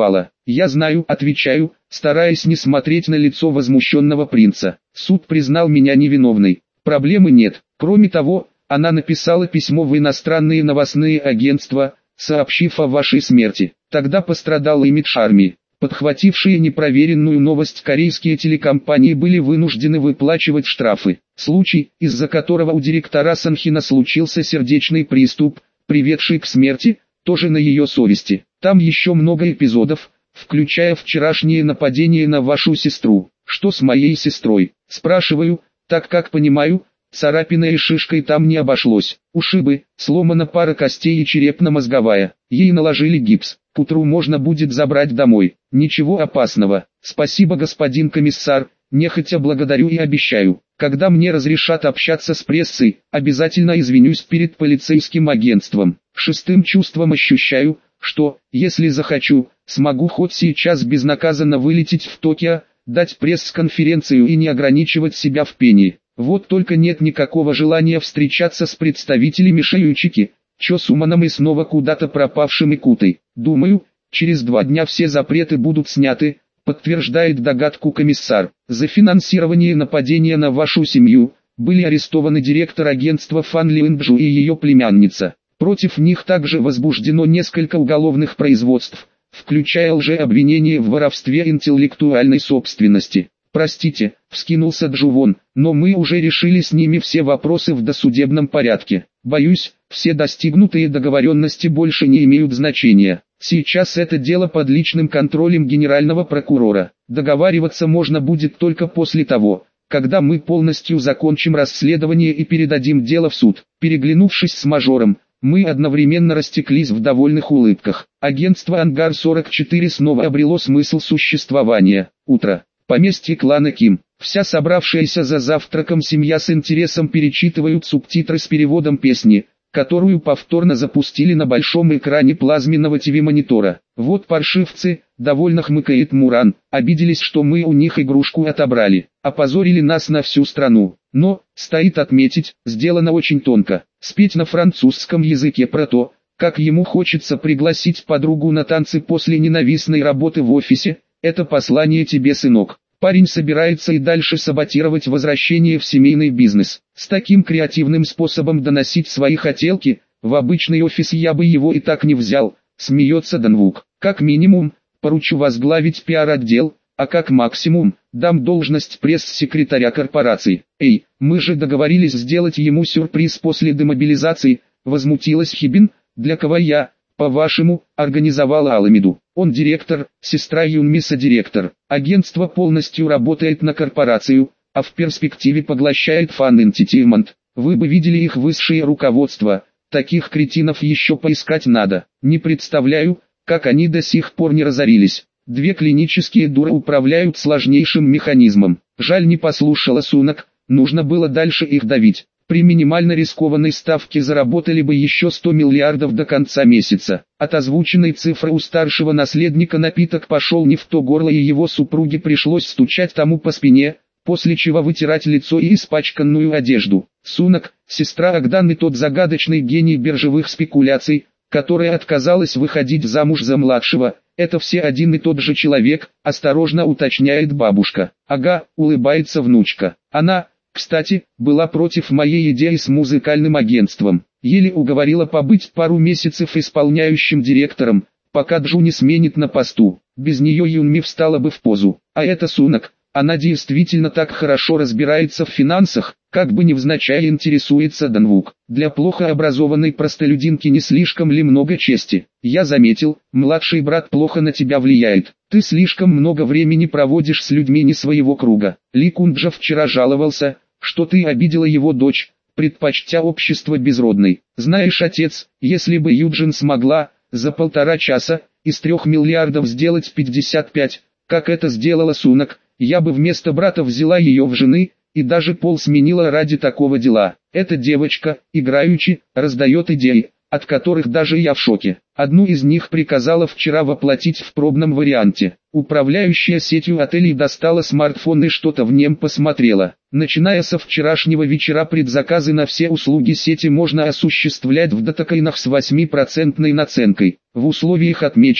Я знаю, отвечаю, стараясь не смотреть на лицо возмущенного принца. Суд признал меня невиновной. Проблемы нет. Кроме того, она написала письмо в иностранные новостные агентства, сообщив о вашей смерти. Тогда пострадал имидж армии. Подхватившие непроверенную новость корейские телекомпании были вынуждены выплачивать штрафы. Случай, из-за которого у директора Санхина случился сердечный приступ, приведший к смерти, тоже на ее совести. Там еще много эпизодов, включая вчерашнее нападение на вашу сестру. Что с моей сестрой? Спрашиваю, так как понимаю, царапиной и шишкой там не обошлось. Ушибы, сломана пара костей и черепно-мозговая. Ей наложили гипс. К утру можно будет забрать домой. Ничего опасного. Спасибо, господин комиссар, нехотя благодарю и обещаю. Когда мне разрешат общаться с прессой, обязательно извинюсь перед полицейским агентством. Шестым чувством ощущаю, что, если захочу, смогу хоть сейчас безнаказанно вылететь в Токио, дать пресс-конференцию и не ограничивать себя в пении. Вот только нет никакого желания встречаться с представителями Шиючики, Чо Суманом и снова куда-то пропавшим Икутой. Думаю, через два дня все запреты будут сняты, подтверждает догадку комиссар. За финансирование нападения на вашу семью были арестованы директор агентства Фан Линджу и ее племянница. Против них также возбуждено несколько уголовных производств, включая лжеобвинение в воровстве интеллектуальной собственности. «Простите», — вскинулся Джувон, — «но мы уже решили с ними все вопросы в досудебном порядке. Боюсь, все достигнутые договоренности больше не имеют значения. Сейчас это дело под личным контролем генерального прокурора. Договариваться можно будет только после того, когда мы полностью закончим расследование и передадим дело в суд». Переглянувшись с мажором, мы одновременно растеклись в довольных улыбках. Агентство Ангар сорок четыре снова обрело смысл существования. Утро. Поместье клана Ким. Вся собравшаяся за завтраком семья с интересом перечитывают субтитры с переводом песни, которую повторно запустили на большом экране плазменного ТВ-монитора. Вот паршивцы, довольно хмыкает Муран, обиделись, что мы у них игрушку отобрали, опозорили нас на всю страну. Но, стоит отметить, сделано очень тонко. Спеть на французском языке про то, как ему хочется пригласить подругу на танцы после ненавистной работы в офисе, это послание тебе, сынок. Парень собирается и дальше саботировать возвращение в семейный бизнес. С таким креативным способом доносить свои хотелки, в обычный офис я бы его и так не взял, смеется Данвук. Как минимум, поручу возглавить пиар-отдел, а как максимум, дам должность пресс-секретаря корпорации. Эй, мы же договорились сделать ему сюрприз после демобилизации, возмутилась Хибин, для кого я, по-вашему, организовала Аламиду. Он директор, сестра Юнмиса директор. Агентство полностью работает на корпорацию, а в перспективе поглощает Fan Entertainment. Вы бы видели их высшее руководство, таких кретинов еще поискать надо. Не представляю, как они до сих пор не разорились. Две клинические дуры управляют сложнейшим механизмом. Жаль, не послушала Сунок, нужно было дальше их давить. При минимально рискованной ставке заработали бы еще сто миллиардов до конца месяца. От озвученной цифры у старшего наследника напиток пошел не в то горло, и его супруге пришлось стучать тому по спине, после чего вытирать лицо и испачканную одежду. Сунок, сестра Агданы, тот загадочный гений биржевых спекуляций, которая отказалась выходить замуж за младшего, это все один и тот же человек, осторожно уточняет бабушка. Ага, улыбается внучка. Она... Кстати, была против моей идеи с музыкальным агентством. Еле уговорила побыть пару месяцев исполняющим директором, пока Джу не сменит на посту. Без нее Юнми встала бы в позу. А это Сунок, она действительно так хорошо разбирается в финансах, как бы невзначай интересуется Данвук. Для плохо образованной простолюдинки не слишком ли много чести? Я заметил, младший брат плохо на тебя влияет. Ты слишком много времени проводишь с людьми не своего круга. Ли Кунджа вчера жаловался, что ты обидела его дочь, предпочтя общество безродной. Знаешь, отец, если бы Юджин смогла, за полтора часа, из трех миллиардов сделать пятьдесят пять, как это сделала Сунок, я бы вместо брата взяла ее в жены, и даже пол сменила ради такого дела. Эта девочка, играючи, раздает идеи, от которых даже я в шоке. Одну из них приказала вчера воплотить в пробном варианте. Управляющая сетью отелей достала смартфон и что-то в нем посмотрела. Начиная со вчерашнего вечера предзаказы на все услуги сети можно осуществлять в датакоинах с восьмипроцентной наценкой. В условиях отмечено,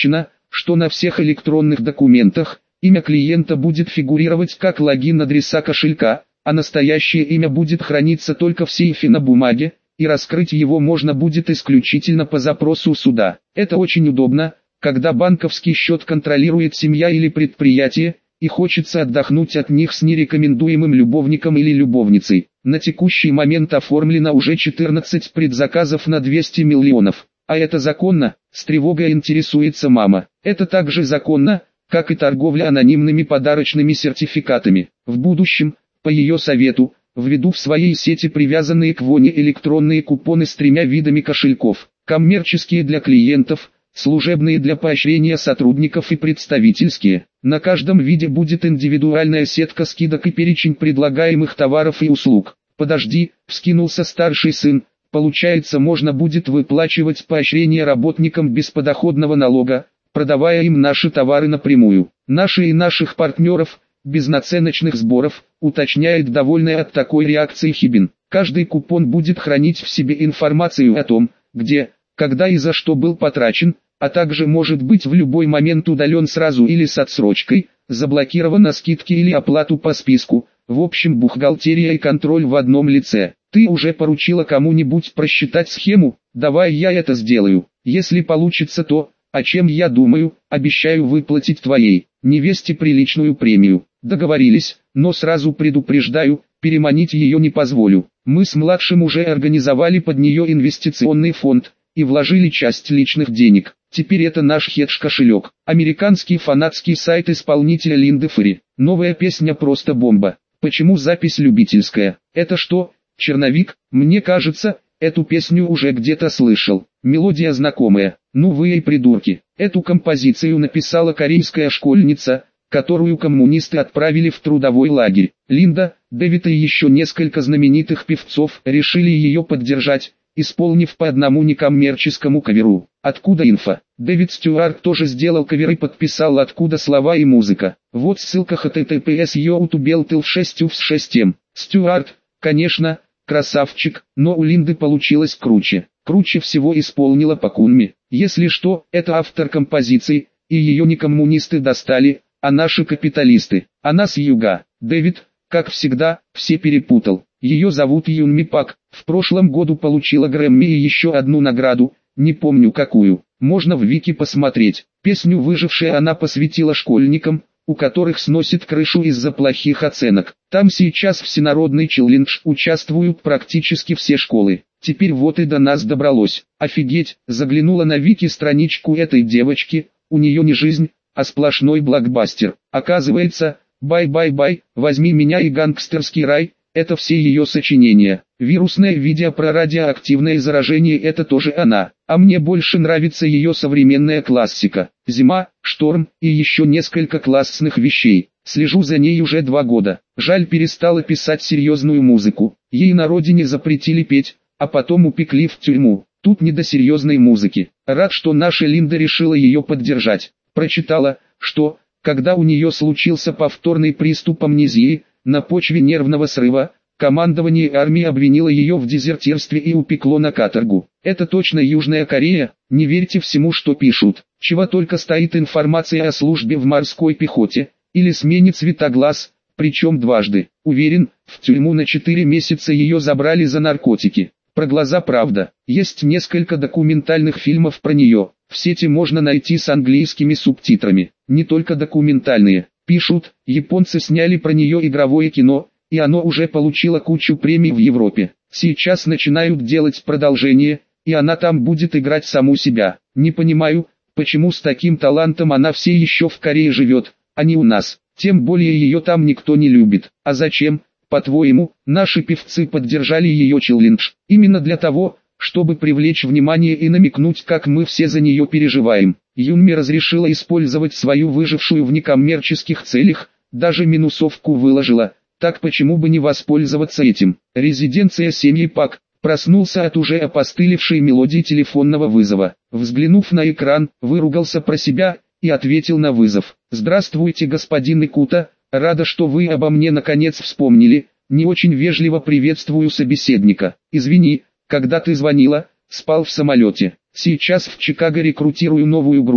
что на всех электронных документах имя клиента будет фигурировать как логин адреса кошелька, а настоящее имя будет храниться только в сейфе на бумаге, и раскрыть его можно будет исключительно по запросу суда. Это очень удобно, когда банковский счет контролирует семья или предприятие, и хочется отдохнуть от них с нерекомендуемым любовником или любовницей. На текущий момент оформлено уже четырнадцать предзаказов на двести миллионов. А это законно? С тревогой интересуется мама. Это также законно, как и торговля анонимными подарочными сертификатами. В будущем, по ее совету, введу в своей сети привязанные к Воне электронные купоны с тремя видами кошельков. Коммерческие для клиентов, служебные для поощрения сотрудников и представительские. На каждом виде будет индивидуальная сетка скидок и перечень предлагаемых товаров и услуг. Подожди, вскинулся старший сын. Получается, можно будет выплачивать поощрение работникам без подоходного налога, продавая им наши товары напрямую. Наши и наших партнеров, без наценочных сборов, уточняет довольная от такой реакции Хибин. Каждый купон будет хранить в себе информацию о том, где, когда и за что был потрачен, а также может быть в любой момент удален сразу или с отсрочкой, заблокирован на скидки или оплату по списку. В общем, бухгалтерия и контроль в одном лице. Ты уже поручила кому-нибудь просчитать схему? Давай я это сделаю. Если получится то, о чем я думаю, обещаю выплатить твоей невесте приличную премию. Договорились, но сразу предупреждаю, переманить ее не позволю. Мы с младшим уже организовали под нее инвестиционный фонд и вложили часть личных денег. Теперь это наш хедж-кошелек. Американский фанатский сайт исполнителя Линды Ферри. Новая песня просто бомба. Почему запись любительская? Это что, черновик? Мне кажется, эту песню уже где-то слышал. Мелодия знакомая. Ну вы и придурки. Эту композицию написала корейская школьница, которую коммунисты отправили в трудовой лагерь. Линда, Дэвид и еще несколько знаменитых певцов решили ее поддержать, исполнив по одному некоммерческому каверу. Откуда инфа? Дэвид Стюарт тоже сделал кавер и подписал откуда слова и музыка. Вот ссылка https youtube шесть uf шесть м. Стюарт, конечно, красавчик, но у Линды получилось круче. Круче всего исполнила Пакунми. Если что, это автор композиции, и ее не коммунисты достали, а наши капиталисты. Она с юга. Дэвид, как всегда, все перепутал. Ее зовут Юнми Пак. В прошлом году получила Грэмми и еще одну награду, не помню какую. Можно в Вики посмотреть. Песню «Выжившая» она посвятила школьникам, у которых сносит крышу из-за плохих оценок. Там сейчас всенародный челлендж, участвуют практически все школы. Теперь вот и до нас добралось. Офигеть, заглянула на Вики страничку этой девочки, у нее не жизнь, а сплошной блокбастер. Оказывается, «Бай-бай-бай», «Возьми меня» и «Гангстерский рай» — это все ее сочинения. Вирусное видео про радиоактивное заражение — это тоже она. А мне больше нравится ее современная классика. «Зима», «Шторм» и еще несколько классных вещей. Слежу за ней уже два года. Жаль, перестала писать серьезную музыку. Ей на родине запретили петь, а потом упекли в тюрьму. Тут не до серьезной музыки. Рад, что наша Линда решила ее поддержать. Прочитала, что, когда у нее случился повторный приступ амнезии, на почве нервного срыва, командование армии обвинило ее в дезертирстве и упекло на каторгу. Это точно Южная Корея, не верьте всему, что пишут. Чего только стоит информация о службе в морской пехоте, или смене цвета глаз, причем дважды. Уверен, в тюрьму на четыре месяца ее забрали за наркотики. Про глаза правда. Есть несколько документальных фильмов про нее. В сети можно найти с английскими субтитрами. Не только документальные. Пишут, японцы сняли про нее игровое кино, и оно уже получило кучу премий в Европе. Сейчас начинают делать продолжение, и она там будет играть саму себя. Не понимаю, почему с таким талантом она все еще в Корее живет, а не у нас. Тем более ее там никто не любит. А зачем, по-твоему, наши певцы поддержали ее челлендж? Именно для того, чтобы привлечь внимание и намекнуть, как мы все за нее переживаем. Юнми разрешила использовать свою выжившую в некоммерческих целях, даже минусовку выложила. Так почему бы не воспользоваться этим? Резиденция семьи Пак. Проснулся от уже опостылевшей мелодии телефонного вызова. Взглянув на экран, выругался про себя и ответил на вызов. «Здравствуйте, господин Икута, рада, что вы обо мне наконец вспомнили. Не очень вежливо приветствую собеседника. Извини, когда ты звонила, спал в самолете. Сейчас в Чикаго рекрутирую новую группу,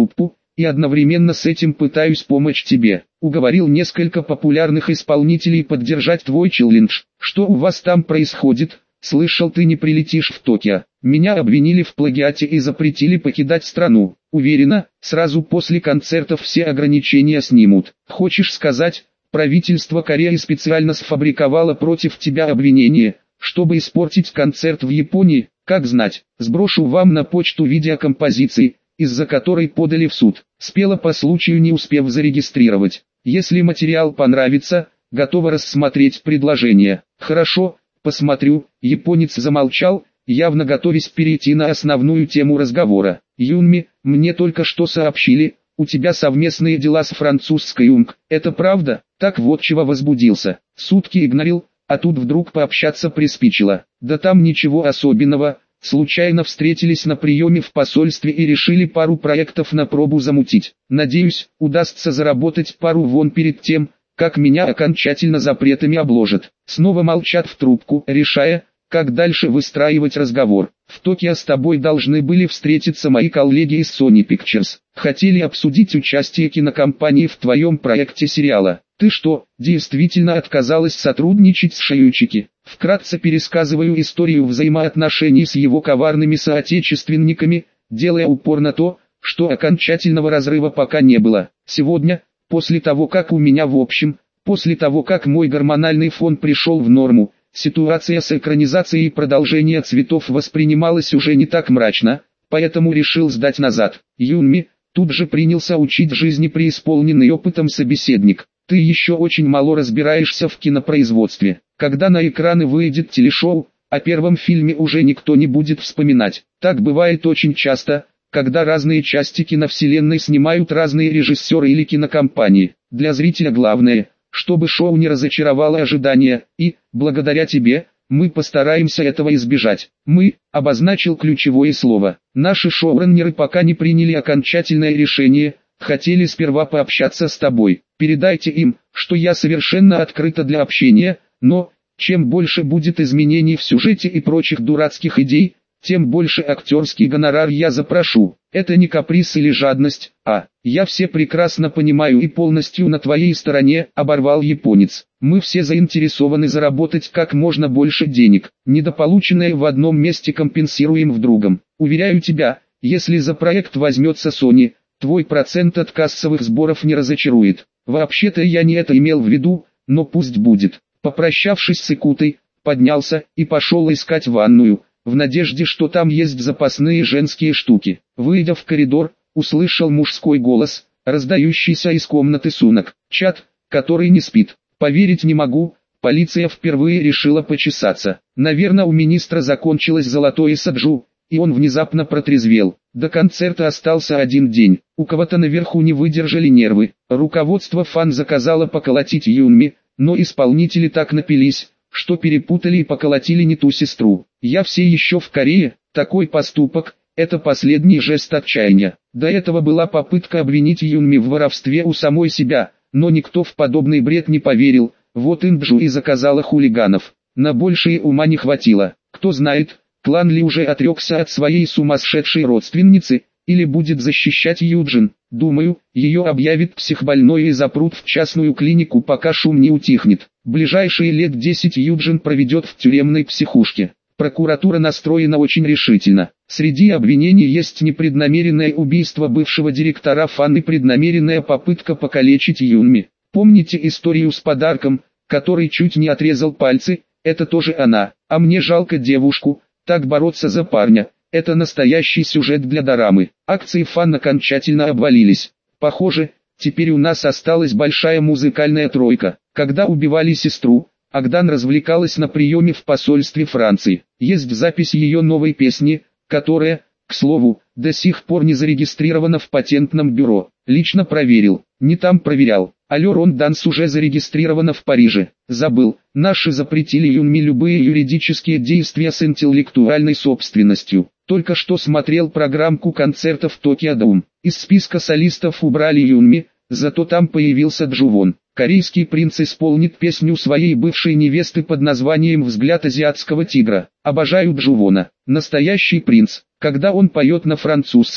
и одновременно с этим пытаюсь помочь тебе. Уговорил несколько популярных исполнителей поддержать твой челлендж. Что у вас там происходит? Слышал, ты не прилетишь в Токио. Меня обвинили в плагиате и запретили покидать страну. Уверена, сразу после концертов все ограничения снимут. Хочешь сказать, правительство Кореи специально сфабриковало против тебя обвинение, чтобы испортить концерт в Японии? Как знать, сброшу вам на почту видеокомпозиции, из-за которой подали в суд. Спела по случаю, не успев зарегистрировать. Если материал понравится, готова рассмотреть предложение. Хорошо, посмотрю. Японец замолчал, явно готовясь перейти на основную тему разговора. Юнми, мне только что сообщили, у тебя совместные дела с французской Унг. Это правда? Так вот чего возбудился. Сутки игнорил, а тут вдруг пообщаться приспичило. Да там ничего особенного. Случайно встретились на приеме в посольстве и решили пару проектов на пробу замутить. Надеюсь, удастся заработать пару вон перед тем, как меня окончательно запретами обложат. Снова молчат в трубку, решая, как дальше выстраивать разговор. В Токио с тобой должны были встретиться мои коллеги из Sony Pictures. Хотели обсудить участие кинокомпании в твоем проекте сериала. Ты что, действительно отказалась сотрудничать с Шиючики? Вкратце пересказываю историю взаимоотношений с его коварными соотечественниками, делая упор на то, что окончательного разрыва пока не было. Сегодня, после того как у меня в общем, после того как мой гормональный фон пришел в норму, ситуация с экранизацией продолжения «Цветов» воспринималась уже не так мрачно, поэтому решил сдать назад. Юнми, тут же принялся учить жизни преисполненный опытом собеседник. Ты еще очень мало разбираешься в кинопроизводстве. Когда на экраны выйдет телешоу, о первом фильме уже никто не будет вспоминать. Так бывает очень часто, когда разные части киновселенной снимают разные режиссеры или кинокомпании. Для зрителя главное, чтобы шоу не разочаровало ожидания, и, благодаря тебе, мы постараемся этого избежать. Мы, обозначил ключевое слово. Наши шоураннеры пока не приняли окончательное решение, хотели сперва пообщаться с тобой. Передайте им, что я совершенно открыта для общения, но, чем больше будет изменений в сюжете и прочих дурацких идей, тем больше актерский гонорар я запрошу. Это не каприз или жадность, а, я все прекрасно понимаю и полностью на твоей стороне, оборвал японец. Мы все заинтересованы заработать как можно больше денег. Недополученное в одном месте компенсируем в другом. Уверяю тебя, если за проект возьмется Sony, твой процент от кассовых сборов не разочарует. Вообще-то я не это имел в виду, но пусть будет. Попрощавшись с Икутой, поднялся и пошел искать ванную, в надежде, что там есть запасные женские штуки. Выйдя в коридор, услышал мужской голос, раздающийся из комнаты сунок. Чат, который не спит. Поверить не могу, полиция впервые решила почесаться. Наверное, у министра закончилось золотое саджу, и он внезапно протрезвел. До концерта остался один день. У кого-то наверху не выдержали нервы. Руководство фан заказало поколотить Юнми, но исполнители так напились, что перепутали и поколотили не ту сестру. Я все еще в Корее, такой поступок – это последний жест отчаяния. До этого была попытка обвинить Юнми в воровстве у самой себя, но никто в подобный бред не поверил, вот Инджу и заказала хулиганов. На большее ума не хватило. Кто знает, клан Ли уже отрекся от своей сумасшедшей родственницы, или будет защищать Юджин. Думаю, ее объявят психбольной и запрут в частную клинику, пока шум не утихнет. Ближайшие лет десять Юджин проведет в тюремной психушке. Прокуратура настроена очень решительно. Среди обвинений есть непреднамеренное убийство бывшего директора фан и преднамеренная попытка покалечить Юнми. Помните историю с подарком, который чуть не отрезал пальцы? Это тоже она. А мне жалко девушку, так бороться за парня. Это настоящий сюжет для дорамы. Акции фан окончательно обвалились. Похоже, теперь у нас осталась большая музыкальная тройка. Когда убивали сестру, Агдан развлекалась на приеме в посольстве Франции. Есть запись ее новой песни, которая, к слову, до сих пор не зарегистрирована в патентном бюро. Лично проверил, не там проверял. Алло, Рон Данс уже зарегистрирована в Париже. Забыл, наши запретили Юнми любые юридические действия с интеллектуальной собственностью. Только что смотрел программку концертов Токио Дом. Из списка солистов убрали Юнми, зато там появился Джувон. Корейский принц исполнит песню своей бывшей невесты под названием «Взгляд азиатского тигра». Обожаю Джувона. Настоящий принц. Когда он поет на французском,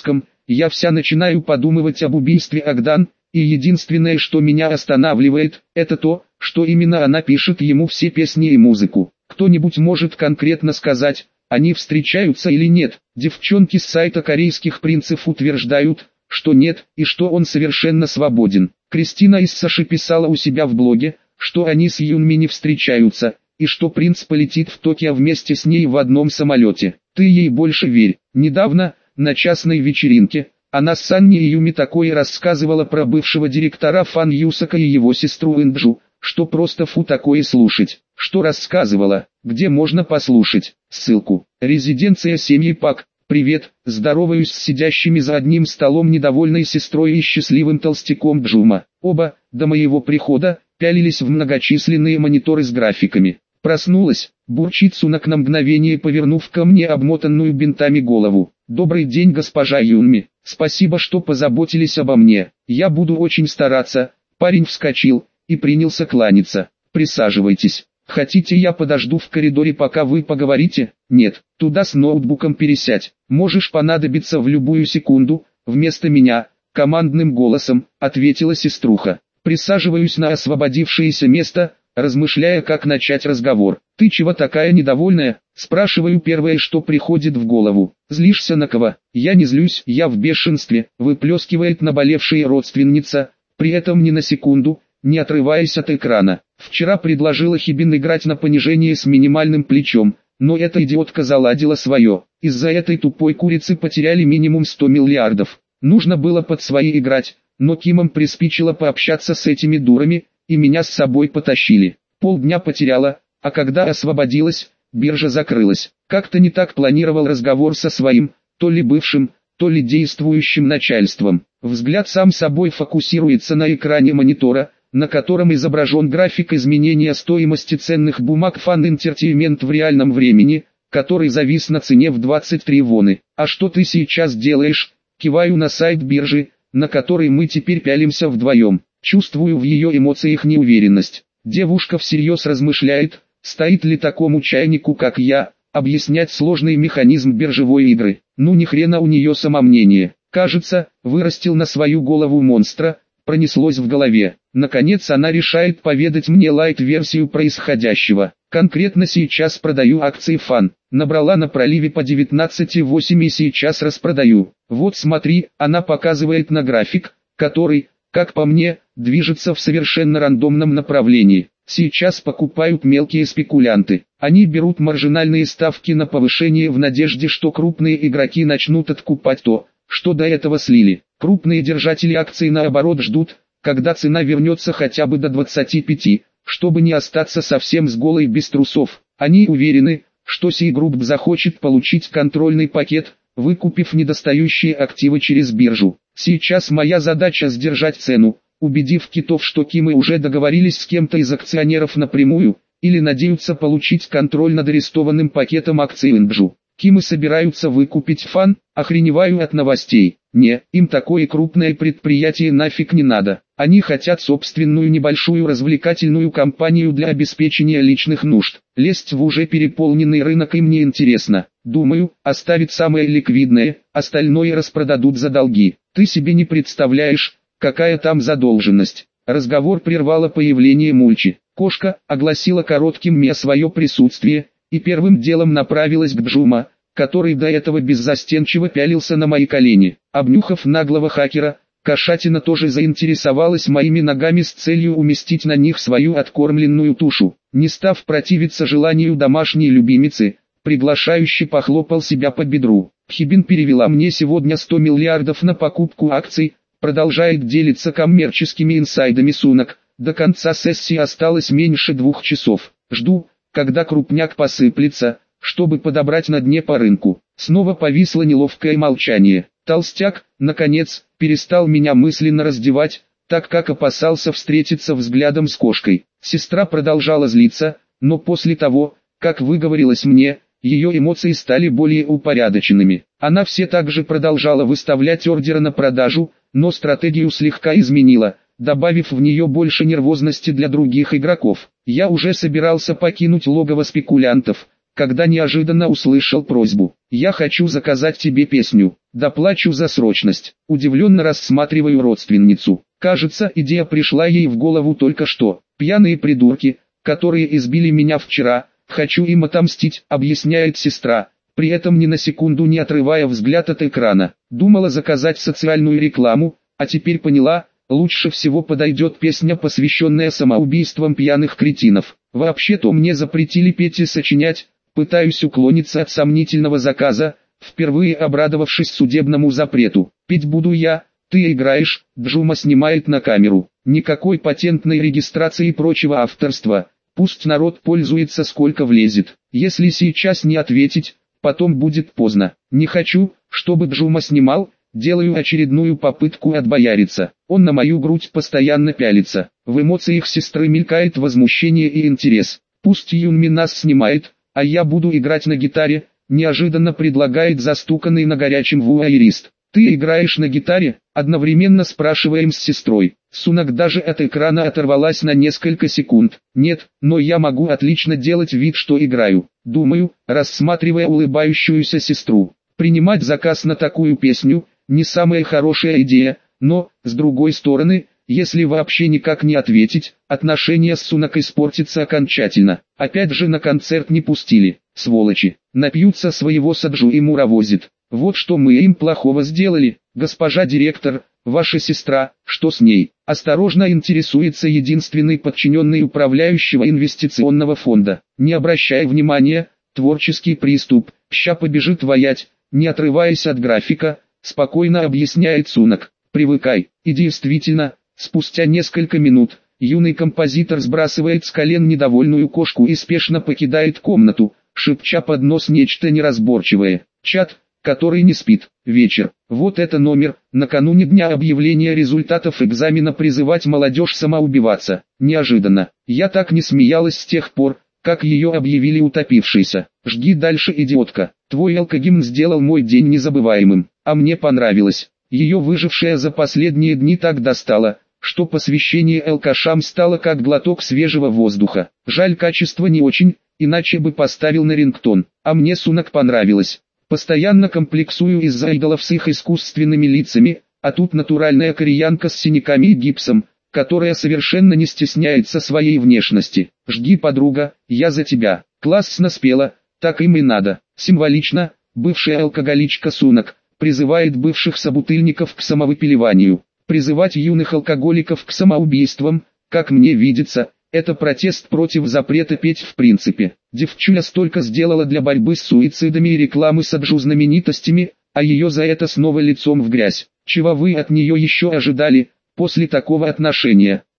я вся начинаю подумывать об убийстве Агдан, и единственное, что меня останавливает, это то, что именно она пишет ему все песни и музыку. Кто-нибудь может конкретно сказать, они встречаются или нет? Девчонки с сайта корейских принцев утверждают, что нет, и что он совершенно свободен. Кристина из Саши писала у себя в блоге, что они с Юнми не встречаются, и что принц полетит в Токио вместе с ней в одном самолете. Ты ей больше верь. Недавно, на частной вечеринке, она с Санни и Юми такое рассказывала про бывшего директора Фан Юсака и его сестру Инджу, что просто фу такое слушать. Что рассказывала, где можно послушать, ссылку. Резиденция семьи Пак. Привет, здороваюсь с сидящими за одним столом недовольной сестрой и счастливым толстяком Джума. Оба, до моего прихода, пялились в многочисленные мониторы с графиками. Проснулась, бурчит Сунак на мгновение, повернув ко мне обмотанную бинтами голову. Добрый день, госпожа Юнми, спасибо, что позаботились обо мне. Я буду очень стараться. Парень вскочил и принялся кланяться. Присаживайтесь. Хотите, я подожду в коридоре, пока вы поговорите? Нет, туда с ноутбуком пересядь. Можешь понадобиться в любую секунду. Вместо меня, командным голосом, ответила сеструха. Присаживаюсь на освободившееся место, размышляя, как начать разговор. «Ты чего такая недовольная?» Спрашиваю первое, что приходит в голову. «Злишься на кого?» «Я не злюсь, я в бешенстве», выплескивает наболевшая родственница, при этом ни на секунду, не отрываясь от экрана. «Вчера предложила Хибин играть на понижение с минимальным плечом, но эта идиотка заладила свое. Из-за этой тупой курицы потеряли минимум сто миллиардов. Нужно было под свои играть, но Кимам приспичило пообщаться с этими дурами, и меня с собой потащили. Полдня потеряла, а когда освободилась, биржа закрылась. Как-то не так планировал разговор со своим, то ли бывшим, то ли действующим начальством. Взгляд сам собой фокусируется на экране монитора, на котором изображен график изменения стоимости ценных бумаг Fan Entertainment в реальном времени, который завис на цене в двадцать три воны. «А что ты сейчас делаешь?» Киваю на сайт биржи, на который мы теперь пялимся вдвоем. Чувствую в ее эмоциях неуверенность. Девушка всерьез размышляет, стоит ли такому чайнику, как я, объяснять сложный механизм биржевой игры. Ну ни хрена у нее самомнение. Кажется, вырастил на свою голову монстра, пронеслось в голове. Наконец она решает поведать мне лайт-версию происходящего. Конкретно сейчас продаю акции Фан. Набрала на проливе по девятнадцать восемь и сейчас распродаю. Вот смотри, она показывает на график, который, как по мне, движется в совершенно рандомном направлении. Сейчас покупают мелкие спекулянты. Они берут маржинальные ставки на повышение в надежде, что крупные игроки начнут откупать то, что до этого слили. Крупные держатели акций наоборот ждут, когда цена вернется хотя бы до двадцати пяти, чтобы не остаться совсем с голой без трусов. Они уверены, что Си-Групп захочет получить контрольный пакет, выкупив недостающие активы через биржу. Сейчас моя задача сдержать цену, убедив китов, что Кимы уже договорились с кем-то из акционеров напрямую, или надеются получить контроль над арестованным пакетом акций Инджу. Кимы собираются выкупить Фан, охреневаю от новостей. Не, им такое крупное предприятие нафиг не надо. Они хотят собственную небольшую развлекательную компанию для обеспечения личных нужд. Лезть в уже переполненный рынок им не интересно. Думаю, оставить самое ликвидное, остальное распродадут за долги. Ты себе не представляешь, какая там задолженность. Разговор прервало появление Мульчи. Кошка огласила коротким мя свое присутствие, и первым делом направилась к Джума, который до этого беззастенчиво пялился на мои колени. Обнюхав наглого хакера, кошатина тоже заинтересовалась моими ногами с целью уместить на них свою откормленную тушу. Не став противиться желанию домашней любимицы, приглашающе похлопал себя по бедру. Хибин перевела мне сегодня сто миллиардов на покупку акций, продолжает делиться коммерческими инсайдами Сунак. До конца сессии осталось меньше двух часов. Жду, когда крупняк посыплется, чтобы подобрать на дне по рынку. Снова повисло неловкое молчание. Толстяк, наконец, перестал меня мысленно раздевать, так как опасался встретиться взглядом с кошкой. Сестра продолжала злиться, но после того, как выговорилась мне, ее эмоции стали более упорядоченными. Она все так же продолжала выставлять ордеры на продажу, но стратегию слегка изменила, добавив в нее больше нервозности для других игроков. Я уже собирался покинуть логово спекулянтов, когда неожиданно услышал просьбу. «Я хочу заказать тебе песню, доплачу за срочность». Удивленно рассматриваю родственницу. Кажется, идея пришла ей в голову только что. «Пьяные придурки, которые избили меня вчера, хочу им отомстить», объясняет сестра, при этом ни на секунду не отрывая взгляд от экрана. Думала заказать социальную рекламу, а теперь поняла, лучше всего подойдет песня, посвященная самоубийствам пьяных кретинов. Вообще-то мне запретили петь и сочинять, пытаюсь уклониться от сомнительного заказа, впервые обрадовавшись судебному запрету. Петь буду я, ты играешь, Джума снимает на камеру. Никакой патентной регистрации и прочего авторства, пусть народ пользуется сколько влезет. Если сейчас не ответить, потом будет поздно. Не хочу, чтобы Джума снимал, делаю очередную попытку отбояриться. Он на мою грудь постоянно пялится. В эмоциях сестры мелькает возмущение и интерес. Пусть Юнми нас снимает, а я буду играть на гитаре, неожиданно предлагает застуканный на горячем вуайерист. «Ты играешь на гитаре?» – одновременно спрашиваем с сестрой. Сунак даже от экрана оторвалась на несколько секунд. «Нет, но я могу отлично делать вид, что играю», – думаю, рассматривая улыбающуюся сестру. Принимать заказ на такую песню – не самая хорошая идея, но, с другой стороны, если вообще никак не ответить, отношения с Сунак испортятся окончательно. Опять же на концерт не пустили, сволочи, напьются своего саджу и муровозит. Вот что мы им плохого сделали, госпожа директор, ваша сестра, что с ней? Осторожно интересуется единственный подчиненный управляющего инвестиционного фонда. Не обращая внимания, творческий приступ, ща побежит воять, не отрываясь от графика, спокойно объясняет Сунак. Привыкай. И действительно, спустя несколько минут, юный композитор сбрасывает с колен недовольную кошку и спешно покидает комнату, шепча под нос нечто неразборчивое. Чат, который не спит. Вечер. Вот это номер, накануне дня объявления результатов экзамена призывать молодежь самоубиваться. Неожиданно. Я так не смеялась с тех пор, как ее объявили утопившейся. Жги дальше, идиотка. Твой алкогимн сделал мой день незабываемым. А мне понравилось. Ее выжившая за последние дни так достала, что посвящение алкашам стало как глоток свежего воздуха. Жаль, качество не очень, иначе бы поставил на рингтон. А мне Сунак понравилось. Постоянно комплексую из-за идолов с их искусственными лицами, а тут натуральная кореянка с синяками и гипсом, которая совершенно не стесняется своей внешности. Жги, подруга, я за тебя. Классно спела, так им и надо. Символично, бывшая алкоголичка Сунак призывает бывших собутыльников к самовыпиливанию. Призывать юных алкоголиков к самоубийствам, как мне видится, это протест против запрета петь в принципе. Девчуля столько сделала для борьбы с суицидами и рекламы саджу знаменитостями, а ее за это снова лицом в грязь. Чего вы от нее еще ожидали, после такого отношения?